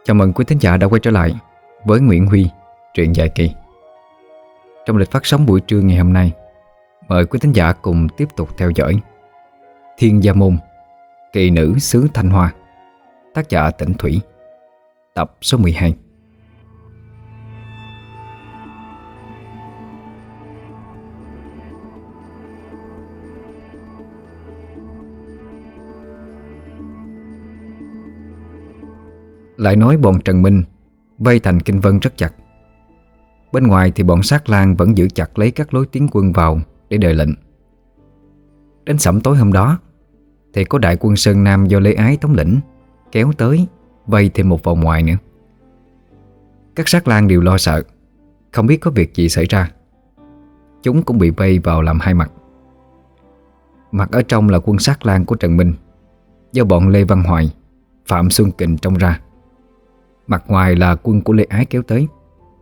Chào mừng quý thính giả đã quay trở lại với Nguyễn Huy, truyện dài kỳ. Trong lịch phát sóng buổi trưa ngày hôm nay, mời quý thính giả cùng tiếp tục theo dõi Thiên Gia Môn, kỳ nữ xứ Thanh Hoa, tác giả Tĩnh Thủy, tập số 12. Lại nói bọn Trần Minh vây thành Kinh Vân rất chặt. Bên ngoài thì bọn Sát Lang vẫn giữ chặt lấy các lối tiến quân vào để đợi lệnh. Đến sẩm tối hôm đó thì có đại quân Sơn Nam do Lê Ái thống lĩnh kéo tới, vây thêm một vòng ngoài nữa. Các Sát Lang đều lo sợ, không biết có việc gì xảy ra. Chúng cũng bị vây vào làm hai mặt. Mặt ở trong là quân Sát Lang của Trần Minh, do bọn Lê Văn Hoài, Phạm Xuân Kình trông ra. Mặt ngoài là quân của Lê Ái kéo tới.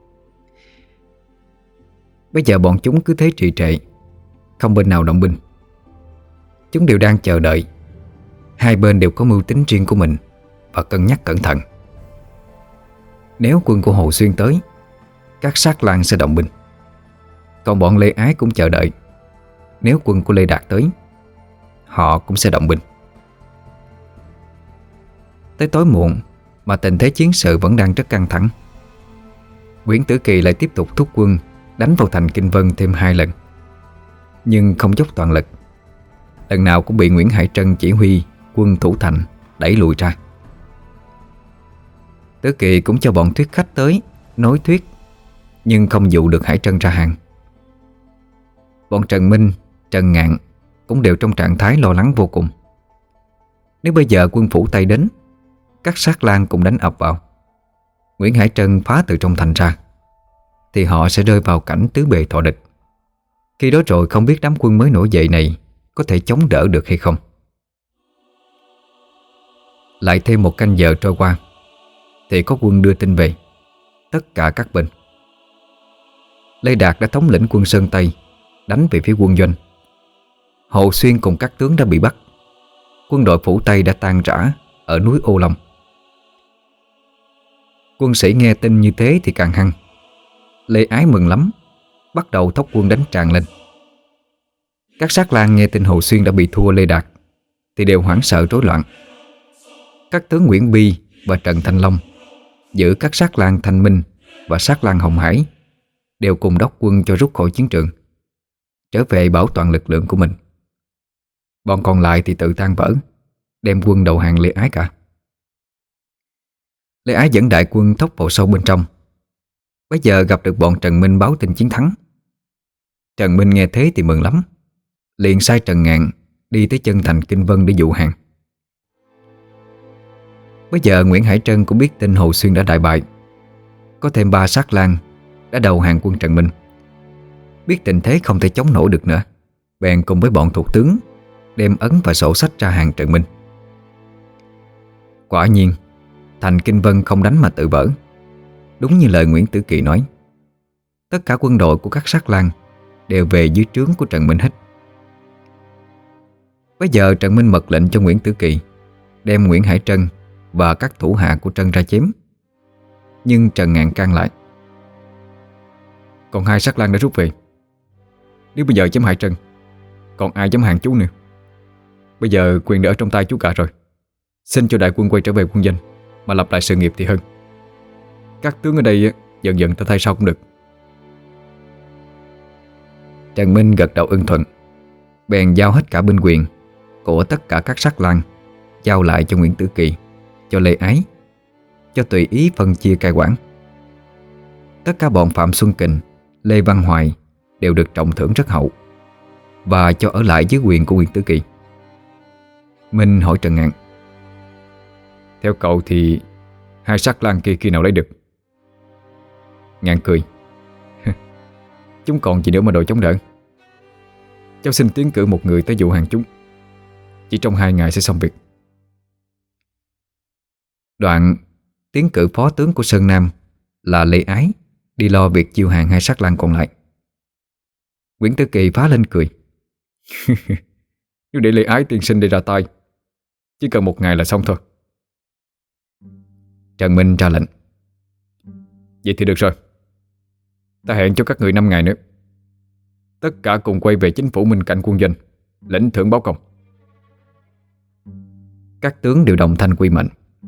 Bây giờ bọn chúng cứ thế trì trệ, không bên nào động binh. Chúng đều đang chờ đợi. Hai bên đều có mưu tính riêng của mình và cân nhắc cẩn thận. Nếu quân của Hồ Xuyên tới, các Sát Lang sẽ động binh. Còn bọn Lê Ái cũng chờ đợi. Nếu quân của Lê Đạt tới, họ cũng sẽ động binh. Tới tối muộn mà tình thế chiến sự vẫn đang rất căng thẳng. Nguyễn Tử Kỳ lại tiếp tục thúc quân đánh vào thành Kinh Vân thêm 2 lần, nhưng không dốc toàn lực. Lần nào cũng bị Nguyễn Hải Trân chỉ huy quân thủ thành đẩy lùi ra. Tử Kỳ cũng cho bọn thuyết khách tới nối thuyết, nhưng không dụ được Hải Trân ra hàng. Bọn Trần Minh, Trần Ngạn cũng đều trong trạng thái lo lắng vô cùng. Nếu bây giờ quân phủ Tây đến, các Sát Lang cùng đánh ập vào, Nguyễn Hải Trân phá từ trong thành ra, thì họ sẽ rơi vào cảnh tứ bề thọ địch. Khi đó rồi không biết đám quân mới nổi dậy này có thể chống đỡ được hay không. Lại thêm một canh giờ trôi qua thì có quân đưa tin về tất cả các bên. Lê Đạt đã thống lĩnh quân Sơn Tây đánh về phía quân Doanh. Hồ Xuyên cùng các tướng đã bị bắt. Quân đội phủ Tây đã tan rã ở núi Ô Long. Quân sĩ nghe tin như thế thì càng hăng. Lê Ái mừng lắm, bắt đầu thóc quân đánh tràn lên. Các Sát Lang nghe tin Hồ Xuyên đã bị thua Lê Đạt thì đều hoảng sợ rối loạn. Các tướng Nguyễn Bi và Trần Thanh Long giữ các Sát Lang Thanh Minh và Sát Lang Hồng Hải đều cùng đốc quân cho rút khỏi chiến trường, trở về bảo toàn lực lượng của mình. Bọn còn lại thì tự tan vỡ, đem quân đầu hàng Lê Ái cả. Lê Ái dẫn đại quân thốc vào sâu bên trong. Bây giờ gặp được bọn Trần Minh báo tin chiến thắng. Trần Minh nghe thế thì mừng lắm, liền sai Trần Ngạn đi tới chân thành Kinh Vân để dụ hàng. Bây giờ Nguyễn Hải Trân cũng biết tin Hồ Xuyên đã đại bại. Có thêm 3 Sát Lang đã đầu hàng quân Trần Minh. Biết tình thế không thể chống nổi được nữa, bèn cùng với bọn thuộc tướng đem ấn và sổ sách ra hàng Trần Minh. Quả nhiên thành Kinh Vân không đánh mà tự vỡ. Đúng như lời Nguyễn Tử Kỳ nói, tất cả quân đội của các Sát Lang đều về dưới trướng của Trần Minh hết. Bây giờ Trần Minh mật lệnh cho Nguyễn Tử Kỳ đem Nguyễn Hải Trân và các thủ hạ của Trân ra chém. Nhưng Trần Ngạn can lại: còn 2 Sát Lang đã rút về. Nếu bây giờ chém Hải Trân, còn ai dám hàng chú nữa. Bây giờ quyền đã ở trong tay chú cả rồi. Xin cho đại quân quay trở về quân doanh mà lập lại sự nghiệp thì hơn. Các tướng ở đây dần dần ta thay sau cũng được. Trần Minh gật đầu ưng thuận, bèn giao hết cả binh quyền của tất cả các Sát Lang, giao lại cho Nguyễn Tử Kỳ, cho Lê Ái, cho tùy ý phân chia cai quản. Tất cả bọn Phạm Xuân Kình, Lê Văn Hoài đều được trọng thưởng rất hậu, và cho ở lại dưới quyền của Nguyễn Tử Kỳ. Minh hỏi Trần Ngạn: theo cậu thì 2 Sát Lang kia khi nào lấy được? Ngạn cười: chúng còn gì nữa mà đội chống đỡ. Cháu xin tiến cử một người tới dụ hàng chúng. Chỉ trong 2 ngày sẽ xong việc. Đoạn tiến cử phó tướng của Sơn Nam là Lê Ái đi lo việc chiêu hàng 2 Sát Lang còn lại. Nguyễn Tử Kỳ phá lên cười: nếu để Lê Ái tiên sinh đi ra tay, chỉ cần 1 ngày là xong thôi. Trần Minh ra lệnh: Vậy thì được rồi, ta hẹn cho các người 5 ngày nữa. Tất cả cùng quay về chính phủ Minh Cảnh quân doanh, lĩnh thưởng báo công. Các tướng đều đồng thanh quy mệnh.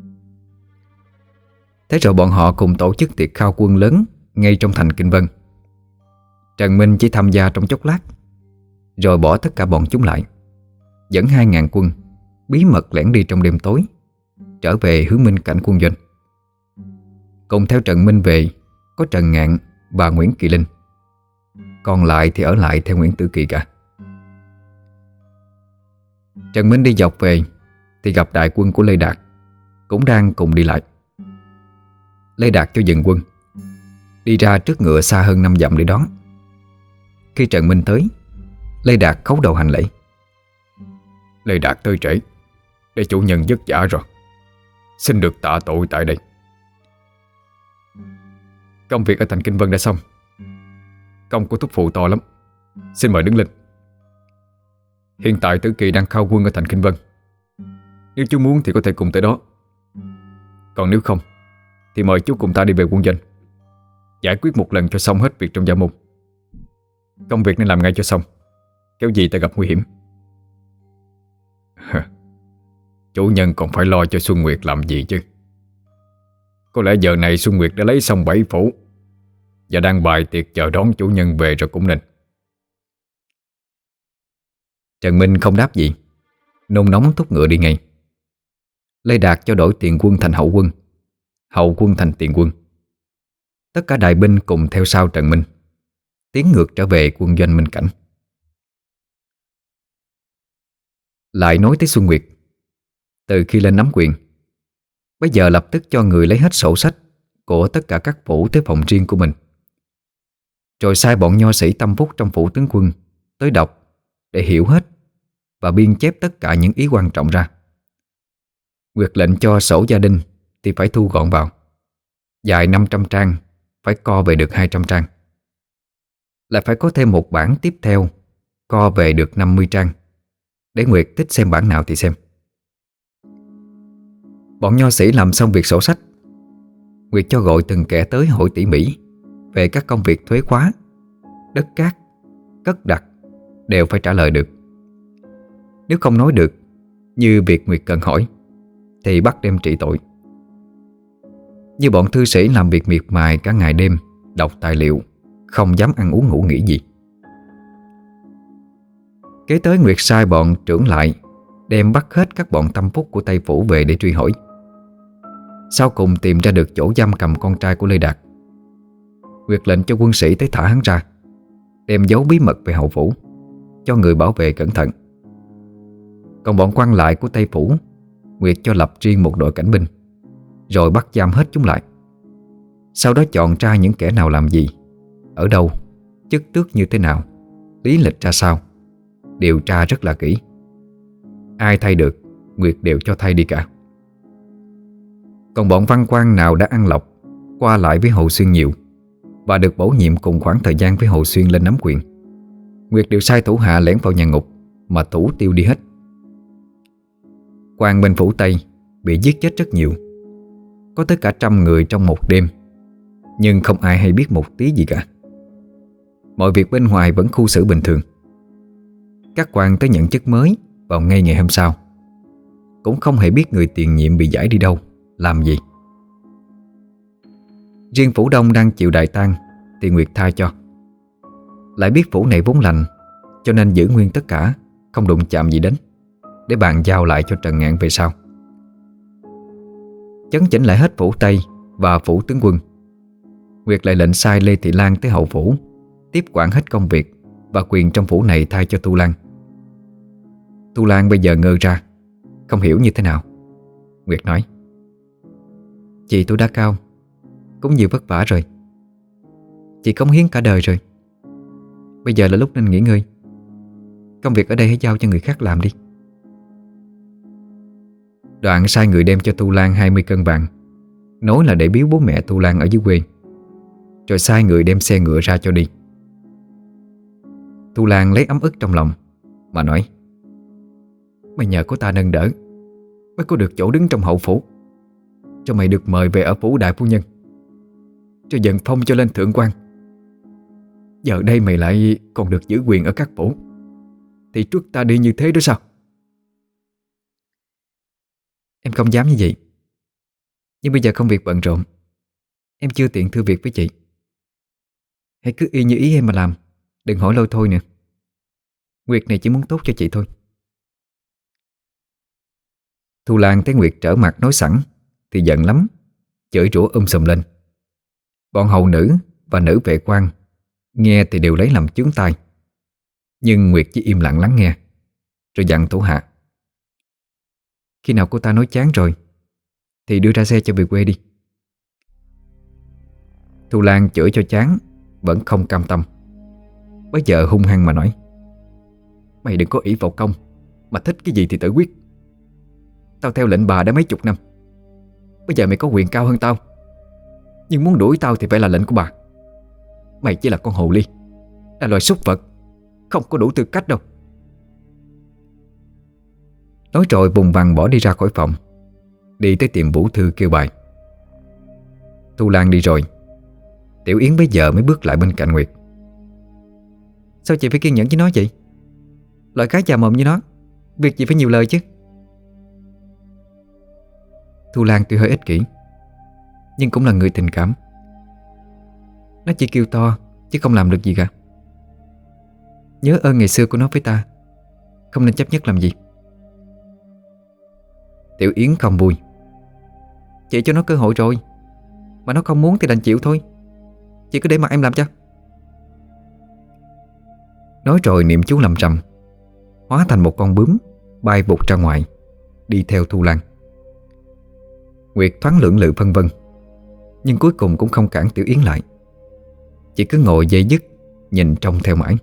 Thế rồi bọn họ cùng tổ chức tiệc khao quân lớn ngay trong thành Kinh Vân. Trần Minh chỉ tham gia trong chốc lát, rồi bỏ tất cả bọn chúng lại, dẫn 2.000 quân bí mật lẻn đi trong đêm tối, trở về hướng Minh Cảnh quân doanh. Cùng theo Trần Minh về có Trần Ngạn và Nguyễn Kỳ Linh, còn lại thì ở lại theo Nguyễn Tử Kỳ cả. Trần Minh đi dọc về thì gặp đại quân của Lê Đạt cũng đang cùng đi lại. Lê Đạt cho dừng quân, đi ra trước ngựa xa hơn 5 dặm để đón. Khi Trần Minh tới, Lê Đạt khấu đầu hành lễ: Lê Đạt tới trễ, để chủ nhân vất vả rồi, xin được tạ tội tại đây. Công việc ở thành Kinh Vân đã xong, công của thúc phụ to lắm, xin mời đứng lên. Hiện tại Tử Kỳ đang khao quân ở thành Kinh Vân, nếu chú muốn thì có thể cùng tới đó. Còn nếu không thì mời chú cùng ta đi về quân doanh, giải quyết một lần cho xong hết việc trong gia môn. Công việc nên làm ngay cho xong, kéo gì ta gặp nguy hiểm. Chủ nhân còn phải lo cho Xuân Nguyệt làm gì chứ. Có lẽ giờ này Xuân Nguyệt đã lấy xong 7 phủ và đang bày tiệc chờ đón chủ nhân về rồi cũng nên. Trần Minh không đáp gì, nôn nóng thúc ngựa đi ngay. Lê Đạt cho đổi tiền quân thành hậu quân, hậu quân thành tiền quân. Tất cả đại binh cùng theo sau Trần Minh, tiến ngược trở về quân doanh Minh Cảnh. Lại nói tới Xuân Nguyệt, từ khi lên nắm quyền, bây giờ lập tức cho người lấy hết sổ sách của tất cả các phủ tới phòng riêng của mình, rồi sai bọn nho sĩ tâm phúc trong phủ tướng quân tới đọc để hiểu hết và biên chép tất cả những ý quan trọng ra. Nguyệt lệnh cho sổ gia đình thì phải thu gọn vào, dài 500 trang phải co về được 200 trang, lại phải có thêm một bản tiếp theo co về được 50 trang, để Nguyệt thích xem bản nào thì xem. Bọn nho sĩ làm xong việc sổ sách, Nguyệt cho gọi từng kẻ tới hỏi tỉ mỉ về các công việc thuế khóa, đất cát, cất đặt đều phải trả lời được. Nếu không nói được như việc Nguyệt cần hỏi thì bắt đem trị tội. Như bọn thư sĩ làm việc miệt mài cả ngày đêm, đọc tài liệu, không dám ăn uống ngủ nghỉ gì. Kế tới Nguyệt sai bọn trưởng lại đem bắt hết các bọn tâm phúc của Tây Phủ về để truy hỏi. Sau cùng tìm ra được chỗ giam cầm con trai của Lê Đạt. Nguyệt lệnh cho quân sĩ tới thả hắn ra, đem giấu bí mật về hậu phủ, cho người bảo vệ cẩn thận. Còn bọn quan lại của Tây Phủ, Nguyệt cho lập riêng một đội cảnh binh, rồi bắt giam hết chúng lại. Sau đó chọn ra những kẻ nào làm gì, ở đâu, chức tước như thế nào, lý lịch ra sao, điều tra rất là kỹ. Ai thay được, Nguyệt đều cho thay đi cả. Còn bọn văn quan nào đã ăn lọc, qua lại với Hồ Xuyên nhiều và được bổ nhiệm cùng khoảng thời gian với Hồ Xuyên lên nắm quyền, Nguyệt đều sai thủ hạ lẻn vào nhà ngục mà thủ tiêu đi hết. Quan bên phủ Tây bị giết chết rất nhiều, có tới cả 100 người trong một đêm, nhưng không ai hay biết một tí gì cả. Mọi việc bên ngoài vẫn khu xử bình thường. Các quan tới nhận chức mới vào ngay ngày hôm sau, cũng không hề biết người tiền nhiệm bị giải đi đâu, làm gì. Riêng phủ Đông đang chịu đại tang thì Nguyệt tha cho. Lại biết phủ này vốn lành, cho nên giữ nguyên tất cả, không đụng chạm gì đến, để bàn giao lại cho Trần Ngạn về sau. Chấn chỉnh lại hết phủ Tây và phủ tướng quân, Nguyệt lại lệnh sai Lê Thị Lan tới hậu phủ, tiếp quản hết công việc và quyền trong phủ này thay cho Tu Lan. Tu Lan bây giờ ngơ ra, không hiểu như thế nào. Nguyệt nói: Chị tôi đã cao, cũng nhiều vất vả rồi. Chị cống hiến cả đời rồi, bây giờ là lúc nên nghỉ ngơi. Công việc ở đây hãy giao cho người khác làm đi. Đoạn sai người đem cho Tu Lan 20 cân vàng, nói là để biếu bố mẹ Tu Lan ở dưới quê, rồi sai người đem xe ngựa ra cho đi. Tu Lan lấy ấm ức trong lòng mà nói: Mày nhờ của ta nâng đỡ mới có được chỗ đứng trong hậu phủ. cho mày được mời về ở phủ đại phu nhân, cho dần phong cho lên thượng quan. Giờ đây mày lại còn được giữ quyền ở các phủ, thì truất ta đi như thế đó sao? Em không dám như vậy, nhưng bây giờ công việc bận rộn, em chưa tiện thưa việc với chị. Hãy cứ y như ý em mà làm, đừng hỏi lôi thôi nữa. Nguyệt này chỉ muốn tốt cho chị thôi. Thu Lan thấy Nguyệt trở mặt nói sẵn thì giận lắm, chửi rủa sùm lên. Bọn hầu nữ và nữ vệ quan nghe thì đều lấy làm chướng tai, nhưng Nguyệt chỉ im lặng lắng nghe, rồi dặn thủ hạ: khi nào cô ta nói chán rồi thì đưa ra xe cho về quê đi. Thu Lan chửi cho chán vẫn không cam tâm, bây giờ hung hăng mà nói: mày đừng có ỷ vào công, mà thích cái gì thì tự quyết. Tao theo lệnh bà đã mấy chục năm, bây giờ mày có quyền cao hơn tao, nhưng muốn đuổi tao thì phải là lệnh của bà. Mày chỉ là con hồ ly, là loài súc vật, không có đủ tư cách đâu. Nói rồi vùng vằng bỏ đi ra khỏi phòng, đi tới tiệm Vũ Thư kêu bài. Thu Lan đi rồi, Tiểu Yến bây giờ mới bước lại bên cạnh Nguyệt. Sao chị phải kiên nhẫn với nó vậy? Loại cái già mồm như nó, việc gì phải nhiều lời chứ? Thu Lan tuy hơi ích kỷ, nhưng cũng là người tình cảm. Nó chỉ kêu to chứ không làm được gì cả. Nhớ ơn ngày xưa của nó với ta, không nên chấp nhất làm gì. Tiểu Yến không vui. Chị cho nó cơ hội rồi, mà nó không muốn thì đành chịu thôi. Chị cứ để mặc em làm cho. Nói rồi niệm chú lầm rầm, hóa thành một con bướm bay vụt ra ngoài, đi theo Thu Lan. Nguyệt thoáng lưỡng lự phân vân, nhưng cuối cùng cũng không cản Tiểu Yến lại, chỉ cứ ngồi dây dứt nhìn trông theo mãi.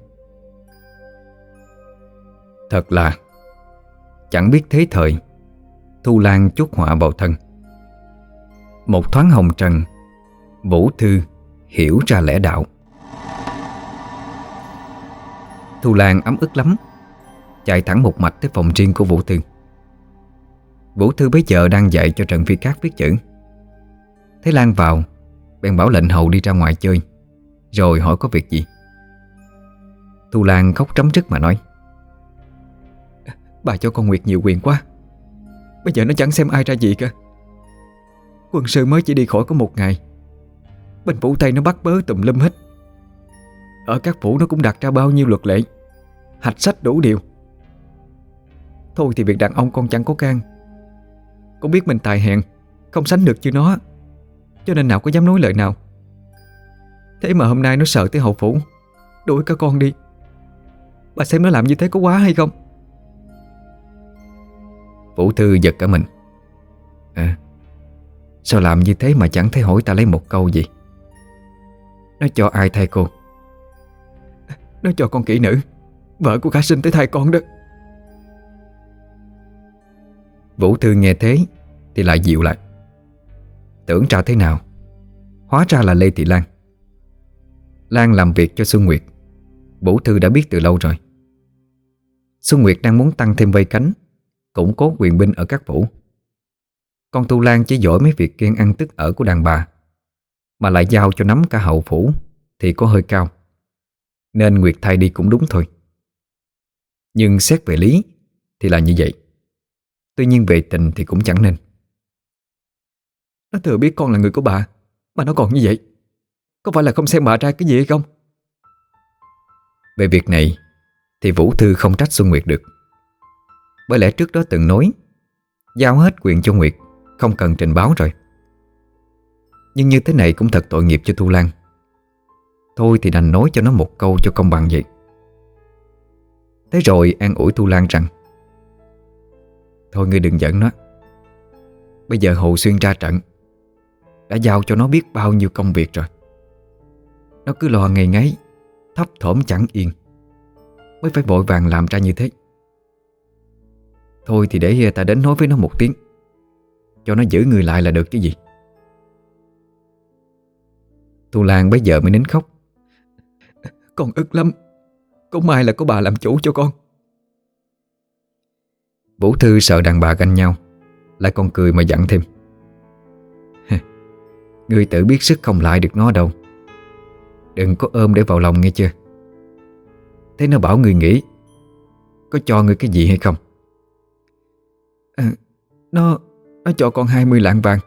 Thật là chẳng biết thế thời, Thu Lan chuốc họa vào thân. Một thoáng hồng trần, Vũ Thư hiểu ra lẽ đạo. Thu Lan ấm ức lắm, chạy thẳng một mạch tới phòng riêng của Vũ Thư. Vũ Thư bấy giờ đang dạy cho Trần Phi Cát viết chữ. Thấy Lan vào, bèn bảo lệnh hầu đi ra ngoài chơi, rồi hỏi có việc gì. Thu Lan khóc rấm rứt mà nói: bà cho con Nguyệt nhiều quyền quá, bây giờ nó chẳng xem ai ra gì cả. Quân sư mới chỉ đi khỏi có một ngày, bên phủ Tây nó bắt bớ tùm lum hết. Ở các phủ nó cũng đặt ra bao nhiêu luật lệ, hạch sách đủ điều. Thôi thì việc đàn ông con chẳng có can, con biết mình tài hèn, không sánh được như nó, cho nên nào có dám nói lời nào. Thế mà hôm nay nó sợ tới hậu phủ, đuổi cả con đi. Bà xem nó làm như thế có quá hay không? Vũ Thư giật cả mình. Sao làm như thế mà chẳng thấy hỏi ta lấy một câu gì? Nó cho ai thay cô? Nó cho con kỹ nữ, vợ của Khả Sinh tới thay con đó. Vũ Thư nghe thế thì lại dịu lại. Tưởng ra thế nào, hóa ra là Lê Thị Lan. Lan làm việc cho Xuân Nguyệt, Vũ Thư đã biết từ lâu rồi. Xuân Nguyệt đang muốn tăng thêm vây cánh, củng cố quyền binh ở các phủ. Con Tu Lan chỉ giỏi mấy việc kiêng ăn tức ở của đàn bà, mà lại giao cho nắm cả hậu phủ thì có hơi cao, nên Nguyệt thay đi cũng đúng thôi. Nhưng xét về lý thì là như vậy, tuy nhiên về tình thì cũng chẳng nên. Nó thừa biết con là người của bà mà nó còn như vậy, có phải là không xem bà ra cái gì hay không? Về việc này thì Vũ Thư không trách Xuân Nguyệt được, bởi lẽ trước đó từng nói giao hết quyền cho Nguyệt, không cần trình báo rồi. Nhưng như thế này cũng thật tội nghiệp cho Thu Lan. Thôi thì đành nói cho nó một câu cho công bằng vậy. Thế rồi an ủi Thu Lan rằng: thôi ngươi đừng giận nó, bây giờ Hồ Xuyên ra trận, đã giao cho nó biết bao nhiêu công việc rồi. Nó cứ lo ngày ngáy, thấp thỏm chẳng yên, mới phải vội vàng làm ra như thế. Thôi thì để ta đến nói với nó một tiếng, cho nó giữ người lại là được chứ gì. Thu Lan bấy giờ mới nín khóc. Con ức lắm, có may là có bà làm chủ cho con. Vũ Thư sợ đàn bà ganh nhau, lại còn cười mà dặn thêm: Ngươi tự biết sức không lại được nó đâu. Đừng có ôm để vào lòng nghe chưa. Thế nó bảo ngươi nghĩ, có cho ngươi cái gì hay không? Nó cho con 20 lạng vàng.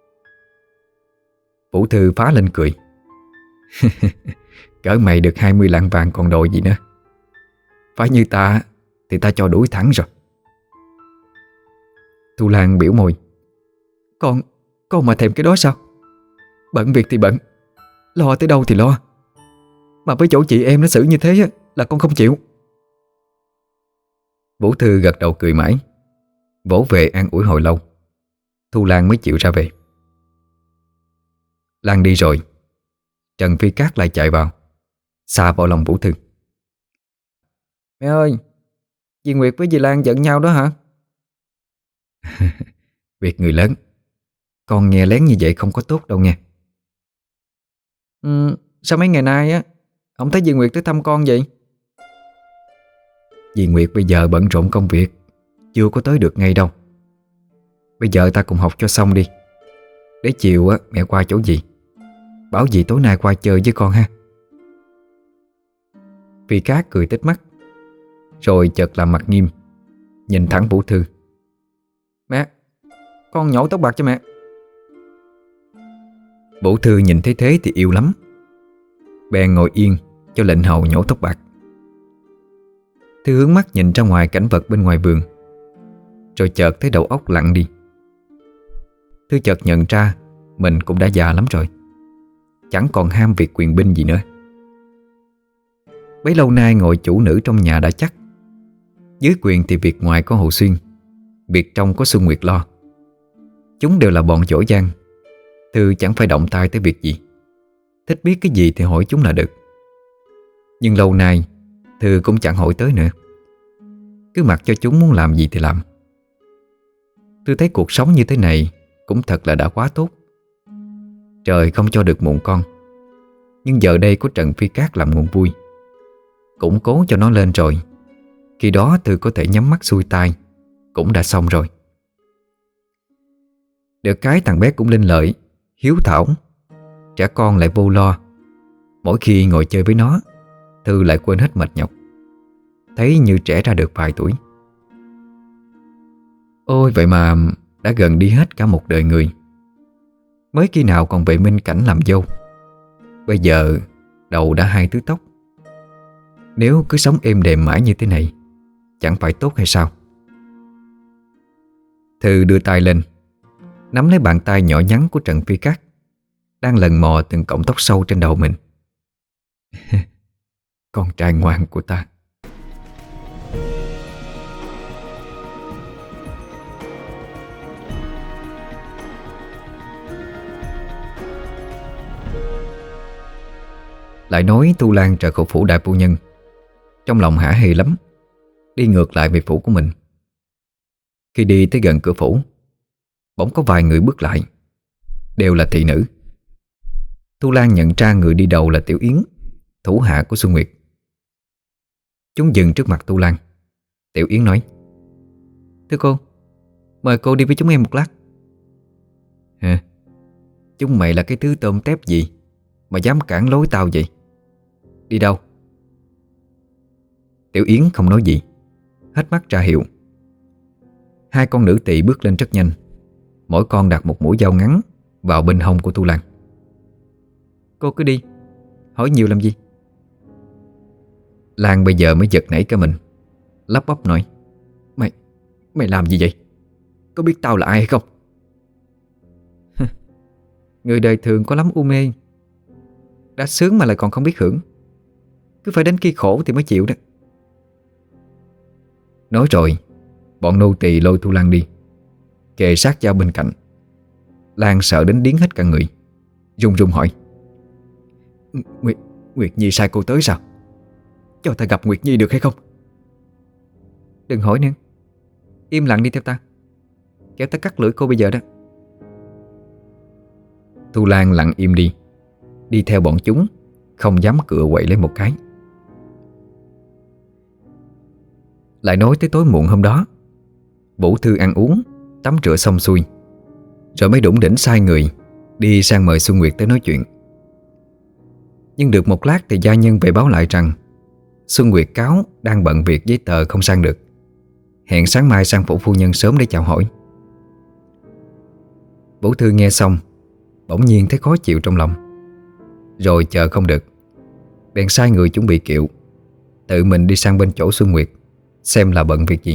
Vũ Thư phá lên cười. Cỡ mày được 20 lạng vàng còn đòi gì nữa. Phải như ta thì ta cho đuổi thẳng rồi. Thu Lan biểu môi. Con mà thèm cái đó sao? Bận việc thì bận, lo tới đâu thì lo. Mà với chỗ chị em nó xử như thế là con không chịu. Vũ Thư gật đầu cười mãi, vỗ về an ủi hồi lâu. Thu Lan mới chịu ra về. Lan đi rồi, Trần Phi Cát lại chạy vào, xà vào lòng Vũ Thư. Mẹ ơi, dì Nguyệt với dì Lan giận nhau đó hả? Việc người lớn, con nghe lén như vậy không có tốt đâu nghe. Sao mấy ngày nay không thấy dì Nguyệt tới thăm con vậy? Dì Nguyệt bây giờ bận rộn công việc, chưa có tới được ngay đâu. Bây giờ ta cùng học cho xong đi, để chiều mẹ qua chỗ dì, bảo dì tối nay qua chơi với con ha. Phi Cát cười tít mắt, rồi chợt làm mặt nghiêm, nhìn thẳng Vũ Thư. Mẹ, con nhổ tóc bạc cho mẹ. Vũ Thư nhìn thấy thế thì yêu lắm, bèn ngồi yên cho lệnh hầu nhổ tóc bạc. Thư hướng mắt nhìn ra ngoài cảnh vật bên ngoài vườn, rồi chợt thấy đầu óc lặng đi. Thư chợt nhận ra mình cũng đã già lắm rồi, chẳng còn ham việc quyền binh gì nữa. Bấy lâu nay ngồi chủ nữ trong nhà đã chắc, dưới quyền thì việc ngoài có Hồ Xuyên, việc trong có Xuân Nguyệt lo. Chúng đều là bọn dỗ dang. Thư chẳng phải động tay tới việc gì, thích biết cái gì thì hỏi chúng là được. Nhưng lâu nay Thư cũng chẳng hỏi tới nữa, cứ mặc cho chúng muốn làm gì thì làm. Thư thấy cuộc sống như thế này cũng thật là đã quá tốt. Trời không cho được mụn con, nhưng giờ đây có Trần Phi Cát làm nguồn vui, củng cố cho nó lên rồi. Khi đó Thư có thể nhắm mắt xuôi tai, cũng đã xong rồi. Được cái thằng bé cũng linh lợi, hiếu thảo, trẻ con lại vô lo. Mỗi khi ngồi chơi với nó, Thư lại quên hết mệt nhọc, thấy như trẻ ra được vài tuổi. Ôi vậy mà đã gần đi hết cả một đời người. Mới khi nào còn về Minh Cảnh làm dâu, bây giờ đầu đã 2 tứ tóc. Nếu cứ sống êm đềm mãi như thế này, chẳng phải tốt hay sao? Thư đưa tay lên, nắm lấy bàn tay nhỏ nhắn của Trần Phi Cát, đang lần mò từng cọng tóc sâu trên đầu mình. Con trai ngoan của ta. Lại nói Thu Lan rời khỏi phủ đại phu nhân, trong lòng hả hê lắm, đi ngược lại về phủ của mình. Khi đi tới gần cửa phủ, bỗng có vài người bước lại, đều là thị nữ. Thu Lan nhận ra người đi đầu là Tiểu Yến, thủ hạ của Xuân Nguyệt. Chúng dừng trước mặt Thu Lan. Tiểu Yến nói: Thưa cô, mời cô đi với chúng em một lát. Hả? Chúng mày là cái thứ tôm tép gì mà dám cản lối tao vậy? Đi đâu? Tiểu Yến không nói gì, hết mắt ra hiệu. Hai con nữ tỳ bước lên rất nhanh, mỗi con đặt một mũi dao ngắn vào bên hông của Thu Lan. Cô cứ đi, hỏi nhiều làm gì? Lan bây giờ mới giật nảy cả mình, lắp bắp nói: Mày làm gì vậy? Có biết tao là ai hay không? Người đời thường có lắm u mê, đã sướng mà lại còn không biết hưởng, cứ phải đến khi khổ thì mới chịu đó. Nói rồi, bọn nô tỳ lôi Thu Lan đi, kề sát dao bên cạnh. Lan sợ đến điếng hết cả người, run run hỏi: Nguyệt Nhi sai cô tới sao? Cho ta gặp Nguyệt Nhi được hay không? Đừng hỏi nữa, im lặng đi theo ta, kéo ta cắt lưỡi cô bây giờ đó. Thu Lan lặng im đi, đi theo bọn chúng, không dám cựa quậy lấy một cái. Lại nói tới tối muộn hôm đó, Vũ Thư ăn uống, tắm rửa xong xuôi, rồi mới đủng đỉnh sai người đi sang mời Xuân Nguyệt tới nói chuyện. Nhưng được một lát thì gia nhân về báo lại rằng Xuân Nguyệt cáo đang bận việc giấy tờ không sang được, hẹn sáng mai sang phủ phu nhân sớm để chào hỏi. Vũ Thư nghe xong bỗng nhiên thấy khó chịu trong lòng, rồi chờ không được, bèn sai người chuẩn bị kiệu, tự mình đi sang bên chỗ Xuân Nguyệt xem là bận việc gì.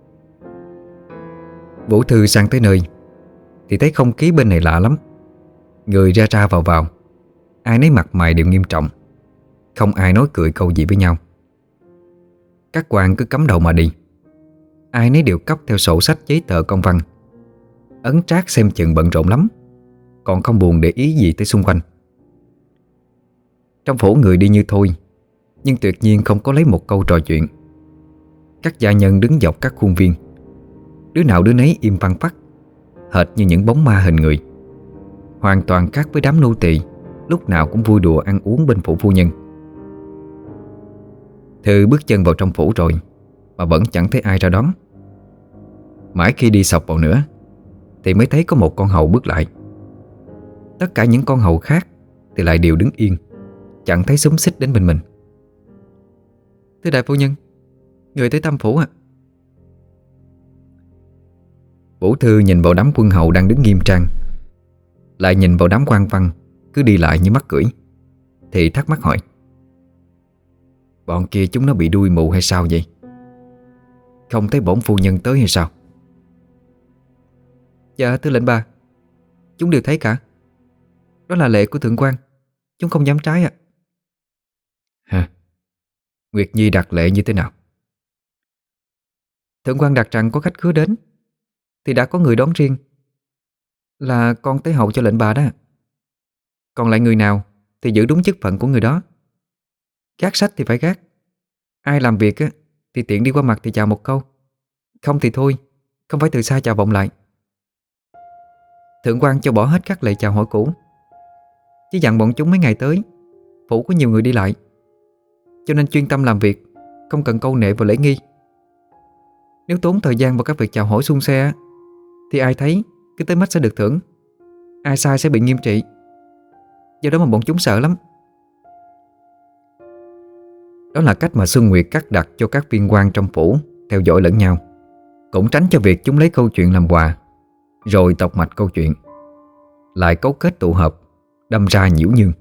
Vũ Thư sang tới nơi thì thấy không khí bên này lạ lắm. Người ra ra vào vào, ai nấy mặt mày đều nghiêm trọng, không ai nói cười câu gì với nhau. Các quan cứ cắm đầu mà đi, ai nấy đều cắp theo sổ sách giấy tờ công văn, ấn trác xem chừng bận rộn lắm, còn không buồn để ý gì tới xung quanh. Trong phủ người đi như thôi, nhưng tuyệt nhiên không có lấy một câu trò chuyện. Các gia nhân đứng dọc các khuôn viên, đứa nào đứa nấy im phăng phắc, hệt như những bóng ma hình người, hoàn toàn khác với đám nô tỳ lúc nào cũng vui đùa ăn uống bên phủ phu nhân. Thư bước chân vào trong phủ rồi mà vẫn chẳng thấy ai ra đón. Mãi khi đi sọc vào nữa thì mới thấy có một con hầu bước lại. Tất cả những con hầu khác thì lại đều đứng yên, chẳng thấy xúm xít đến bên mình. Thưa đại phu nhân, người tới thăm phủ ạ. Vũ Thư nhìn vào đám quân hầu đang đứng nghiêm trang, lại nhìn vào đám quan văn cứ đi lại như mắc cưỡi, thì thắc mắc hỏi: bọn kia chúng nó bị đuôi mù hay sao vậy? Không thấy bổn phu nhân tới hay sao? Dạ thưa lệnh bà, chúng đều thấy cả. Đó là lệ của thượng quan, chúng không dám trái ạ. Hả? Nguyệt Nhi đặt lệ như thế nào? Thượng quan đặt rằng có khách khứa đến thì đã có người đón riêng, là con tới hậu cho lệnh bà đó. Còn lại người nào thì giữ đúng chức phận của người đó. Gác sách thì phải gác, ai làm việc á thì tiện đi qua mặt thì chào một câu, không thì thôi, không phải từ xa chào vọng lại. Thượng quan cho bỏ hết các lệ chào hỏi cũ, chỉ dặn bọn chúng mấy ngày tới phủ có nhiều người đi lại, cho nên chuyên tâm làm việc, không cần câu nệ vào lễ nghi. Nếu tốn thời gian vào các việc chào hỏi suôn xe thì ai thấy cứ tới mắt sẽ được thưởng, ai sai sẽ bị nghiêm trị. Do đó mà bọn chúng sợ lắm. Đó là cách mà Xuân Nguyệt cắt đặt cho các viên quan trong phủ theo dõi lẫn nhau, cũng tránh cho việc chúng lấy câu chuyện làm quà, rồi tọc mạch câu chuyện, lại cấu kết tụ hợp, đâm ra nhiễu nhương.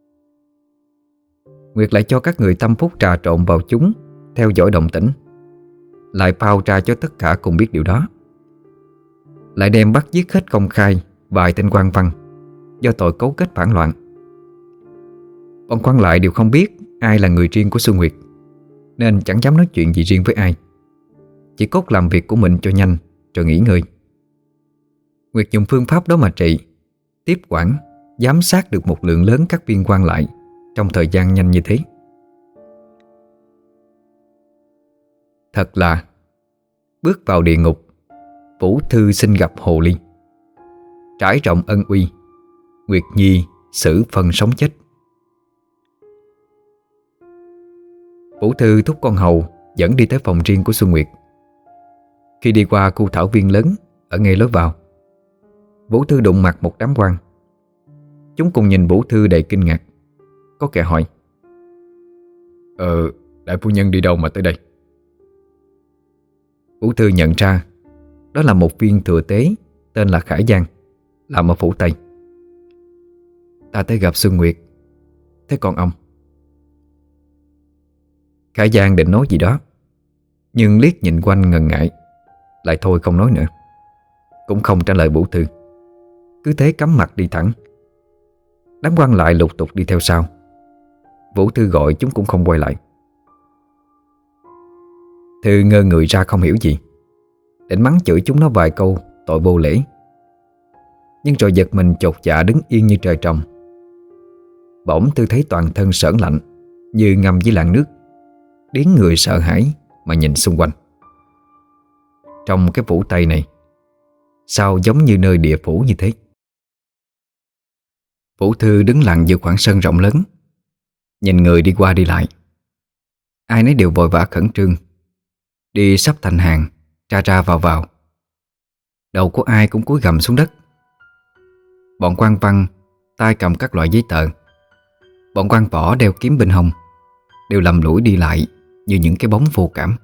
Nguyệt lại cho các người tâm phúc trà trộn vào chúng, theo dõi động tĩnh, lại phao ra cho tất cả cùng biết điều đó. Lại đem bắt giết hết công khai vài tên quan văn do tội cấu kết phản loạn. Bọn quan lại đều không biết ai là người riêng của Xuân Nguyệt, nên chẳng dám nói chuyện gì riêng với ai, chỉ cốt làm việc của mình cho nhanh rồi nghỉ ngơi. Nguyệt dùng phương pháp đó mà trị, tiếp quản, giám sát được một lượng lớn các viên quan lại trong thời gian nhanh như thế. Thật là bước vào địa ngục, Vũ Thư xin gặp hồ ly. Trải rộng ân uy, Nguyệt Nhi xử phân sống chết. Vũ Thư thúc con hầu dẫn đi tới phòng riêng của Xuân Nguyệt. Khi đi qua khu thảo viên lớn ở ngay lối vào, Vũ Thư đụng mặt một đám quan. Chúng cùng nhìn Vũ Thư đầy kinh ngạc. Có kẻ hỏi: đại phu nhân đi đâu mà tới đây? Vũ Thư nhận ra đó là một viên thừa tế tên là Khải Giang, làm ở phủ Tây. Ta tới gặp Xuân Nguyệt. Thế còn ông? Khải Giang định nói gì đó, nhưng liếc nhìn quanh ngần ngại, lại thôi không nói nữa, cũng không trả lời Vũ Thư, cứ thế cắm mặt đi thẳng. Đám quan lại lục tục đi theo sau. Vũ Thư gọi chúng cũng không quay lại. Thư ngơ người ra không hiểu gì, định mắng chửi chúng nó vài câu tội vô lễ, nhưng rồi giật mình chột dạ đứng yên như trời trồng. Bỗng Thư thấy toàn thân sởn lạnh như ngâm dưới làn nước, điếng người sợ hãi mà nhìn xung quanh. Trong cái phủ Tây này sao giống như nơi địa phủ như thế? Vũ Thư đứng lặng giữa khoảng sân rộng lớn, nhìn người đi qua đi lại. Ai nấy đều vội vã khẩn trương, đi sắp thành hàng, ra ra vào vào. Đầu của ai cũng cúi gằm xuống đất. Bọn quan văn tay cầm các loại giấy tờ, bọn quan võ đeo kiếm bên hông, đều lầm lũi đi lại như những cái bóng vô cảm.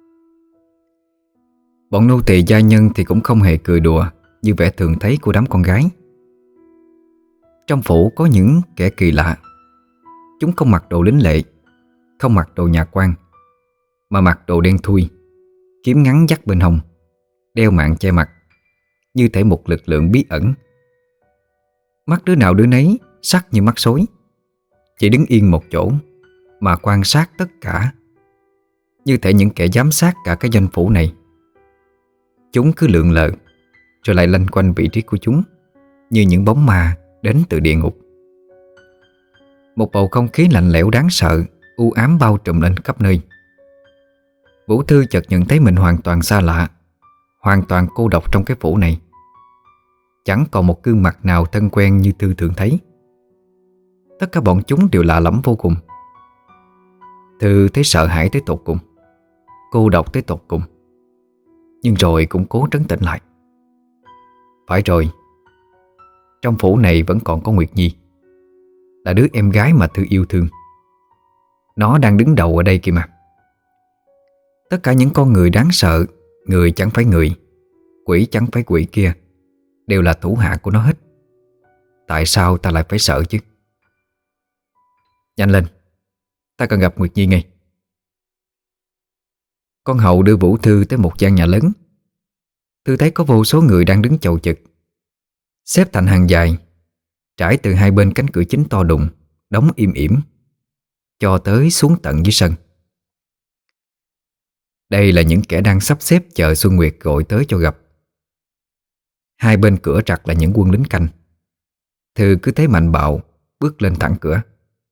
Bọn nô tỳ gia nhân thì cũng không hề cười đùa như vẻ thường thấy của đám con gái. Trong phủ có những kẻ kỳ lạ. Chúng không mặc đồ lính lệ, không mặc đồ nhà quan, mà mặc đồ đen thui, kiếm ngắn dắt bên hông, đeo mạng che mặt, như thể một lực lượng bí ẩn. Mắt đứa nào đứa nấy sắc như mắt sói, chỉ đứng yên một chỗ mà quan sát tất cả, như thể những kẻ giám sát cả cái doanh phủ này. Chúng cứ lượn lờ rồi lại lanh quanh vị trí của chúng như những bóng ma đến từ địa ngục. Một bầu không khí lạnh lẽo đáng sợ, u ám bao trùm lên khắp nơi. Vũ Thư chợt nhận thấy mình hoàn toàn xa lạ, hoàn toàn cô độc trong cái phủ này. Chẳng còn một gương mặt nào thân quen như Thư thường thấy. Tất cả bọn chúng đều lạ lẫm vô cùng. Thư thấy sợ hãi tới tột cùng, cô độc tới tột cùng, nhưng rồi cũng cố trấn tĩnh lại. Phải rồi, trong phủ này vẫn còn có Nguyệt Nhi, là đứa em gái mà Thư yêu thương. Nó đang đứng đầu ở đây kìa mà. Tất cả những con người đáng sợ, người chẳng phải người, quỷ chẳng phải quỷ kia, đều là thủ hạ của nó hết. Tại sao ta lại phải sợ chứ? Nhanh lên, ta cần gặp Nguyệt Nhi ngay. Con hầu đưa Vũ Thư tới một gian nhà lớn. Thư thấy có vô số người đang đứng chầu chực, xếp thành hàng dài, trải từ hai bên cánh cửa chính to đùng, đóng im ỉm, cho tới xuống tận dưới sân. Đây là những kẻ đang sắp xếp chờ Xuân Nguyệt gọi tới cho gặp. Hai bên cửa trặc là những quân lính canh. Thư cứ thế mạnh bạo bước lên thẳng cửa.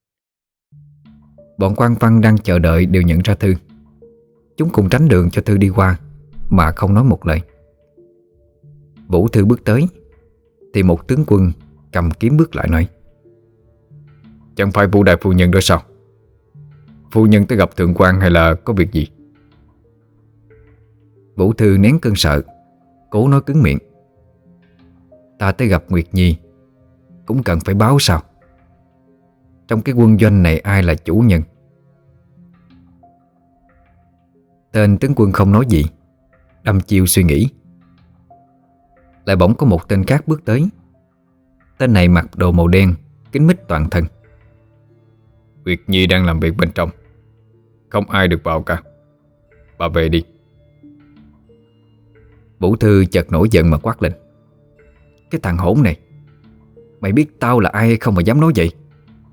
Bọn quan văn đang chờ đợi đều nhận ra Thư. Chúng cùng tránh đường cho Thư đi qua mà không nói một lời. Vũ Thư bước tới thì một tướng quân cầm kiếm bước lại nói: Chẳng phải Vũ đại phu nhân đó sao? Phu nhân tới gặp thượng quan hay là có việc gì? Vũ Thư nén cơn sợ, cố nói cứng miệng: Ta tới gặp Nguyệt Nhi cũng cần phải báo sao? Trong cái quân doanh này ai là chủ nhân? Tên tướng quân không nói gì, đăm chiêu suy nghĩ. Lại bỗng có một tên khác bước tới. Tên này mặc đồ màu đen, kín mít toàn thân. Nguyệt Nhi đang làm việc bên trong, không ai được vào cả. Bà về đi. Vũ Thư chợt nổi giận mà quát lên: Cái thằng hỗn này, mày biết tao là ai hay không mà dám nói vậy?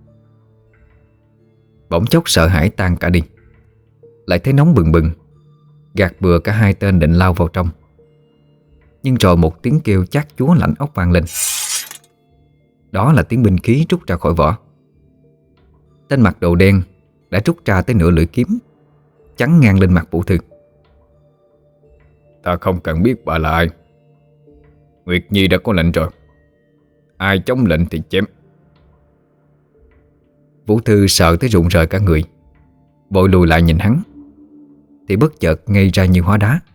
Bỗng chốc sợ hãi tan cả đi. Lại thấy nóng bừng bừng, gạt bừa cả hai tên định lao vào trong. Nhưng rồi một tiếng kêu chát chúa lạnh óc vang lên. Đó là tiếng binh khí rút ra khỏi vỏ. Tên mặc đồ đen đã rút ra tới nửa lưỡi kiếm, chắn ngang lên mặt Vũ Thư. Ta không cần biết bà là ai. Nguyệt Nhi đã có lệnh rồi, ai chống lệnh thì chém. Vũ Thư sợ tới rụng rời cả người, vội lùi lại nhìn hắn. Thì bất chợt ngây ra như hóa đá.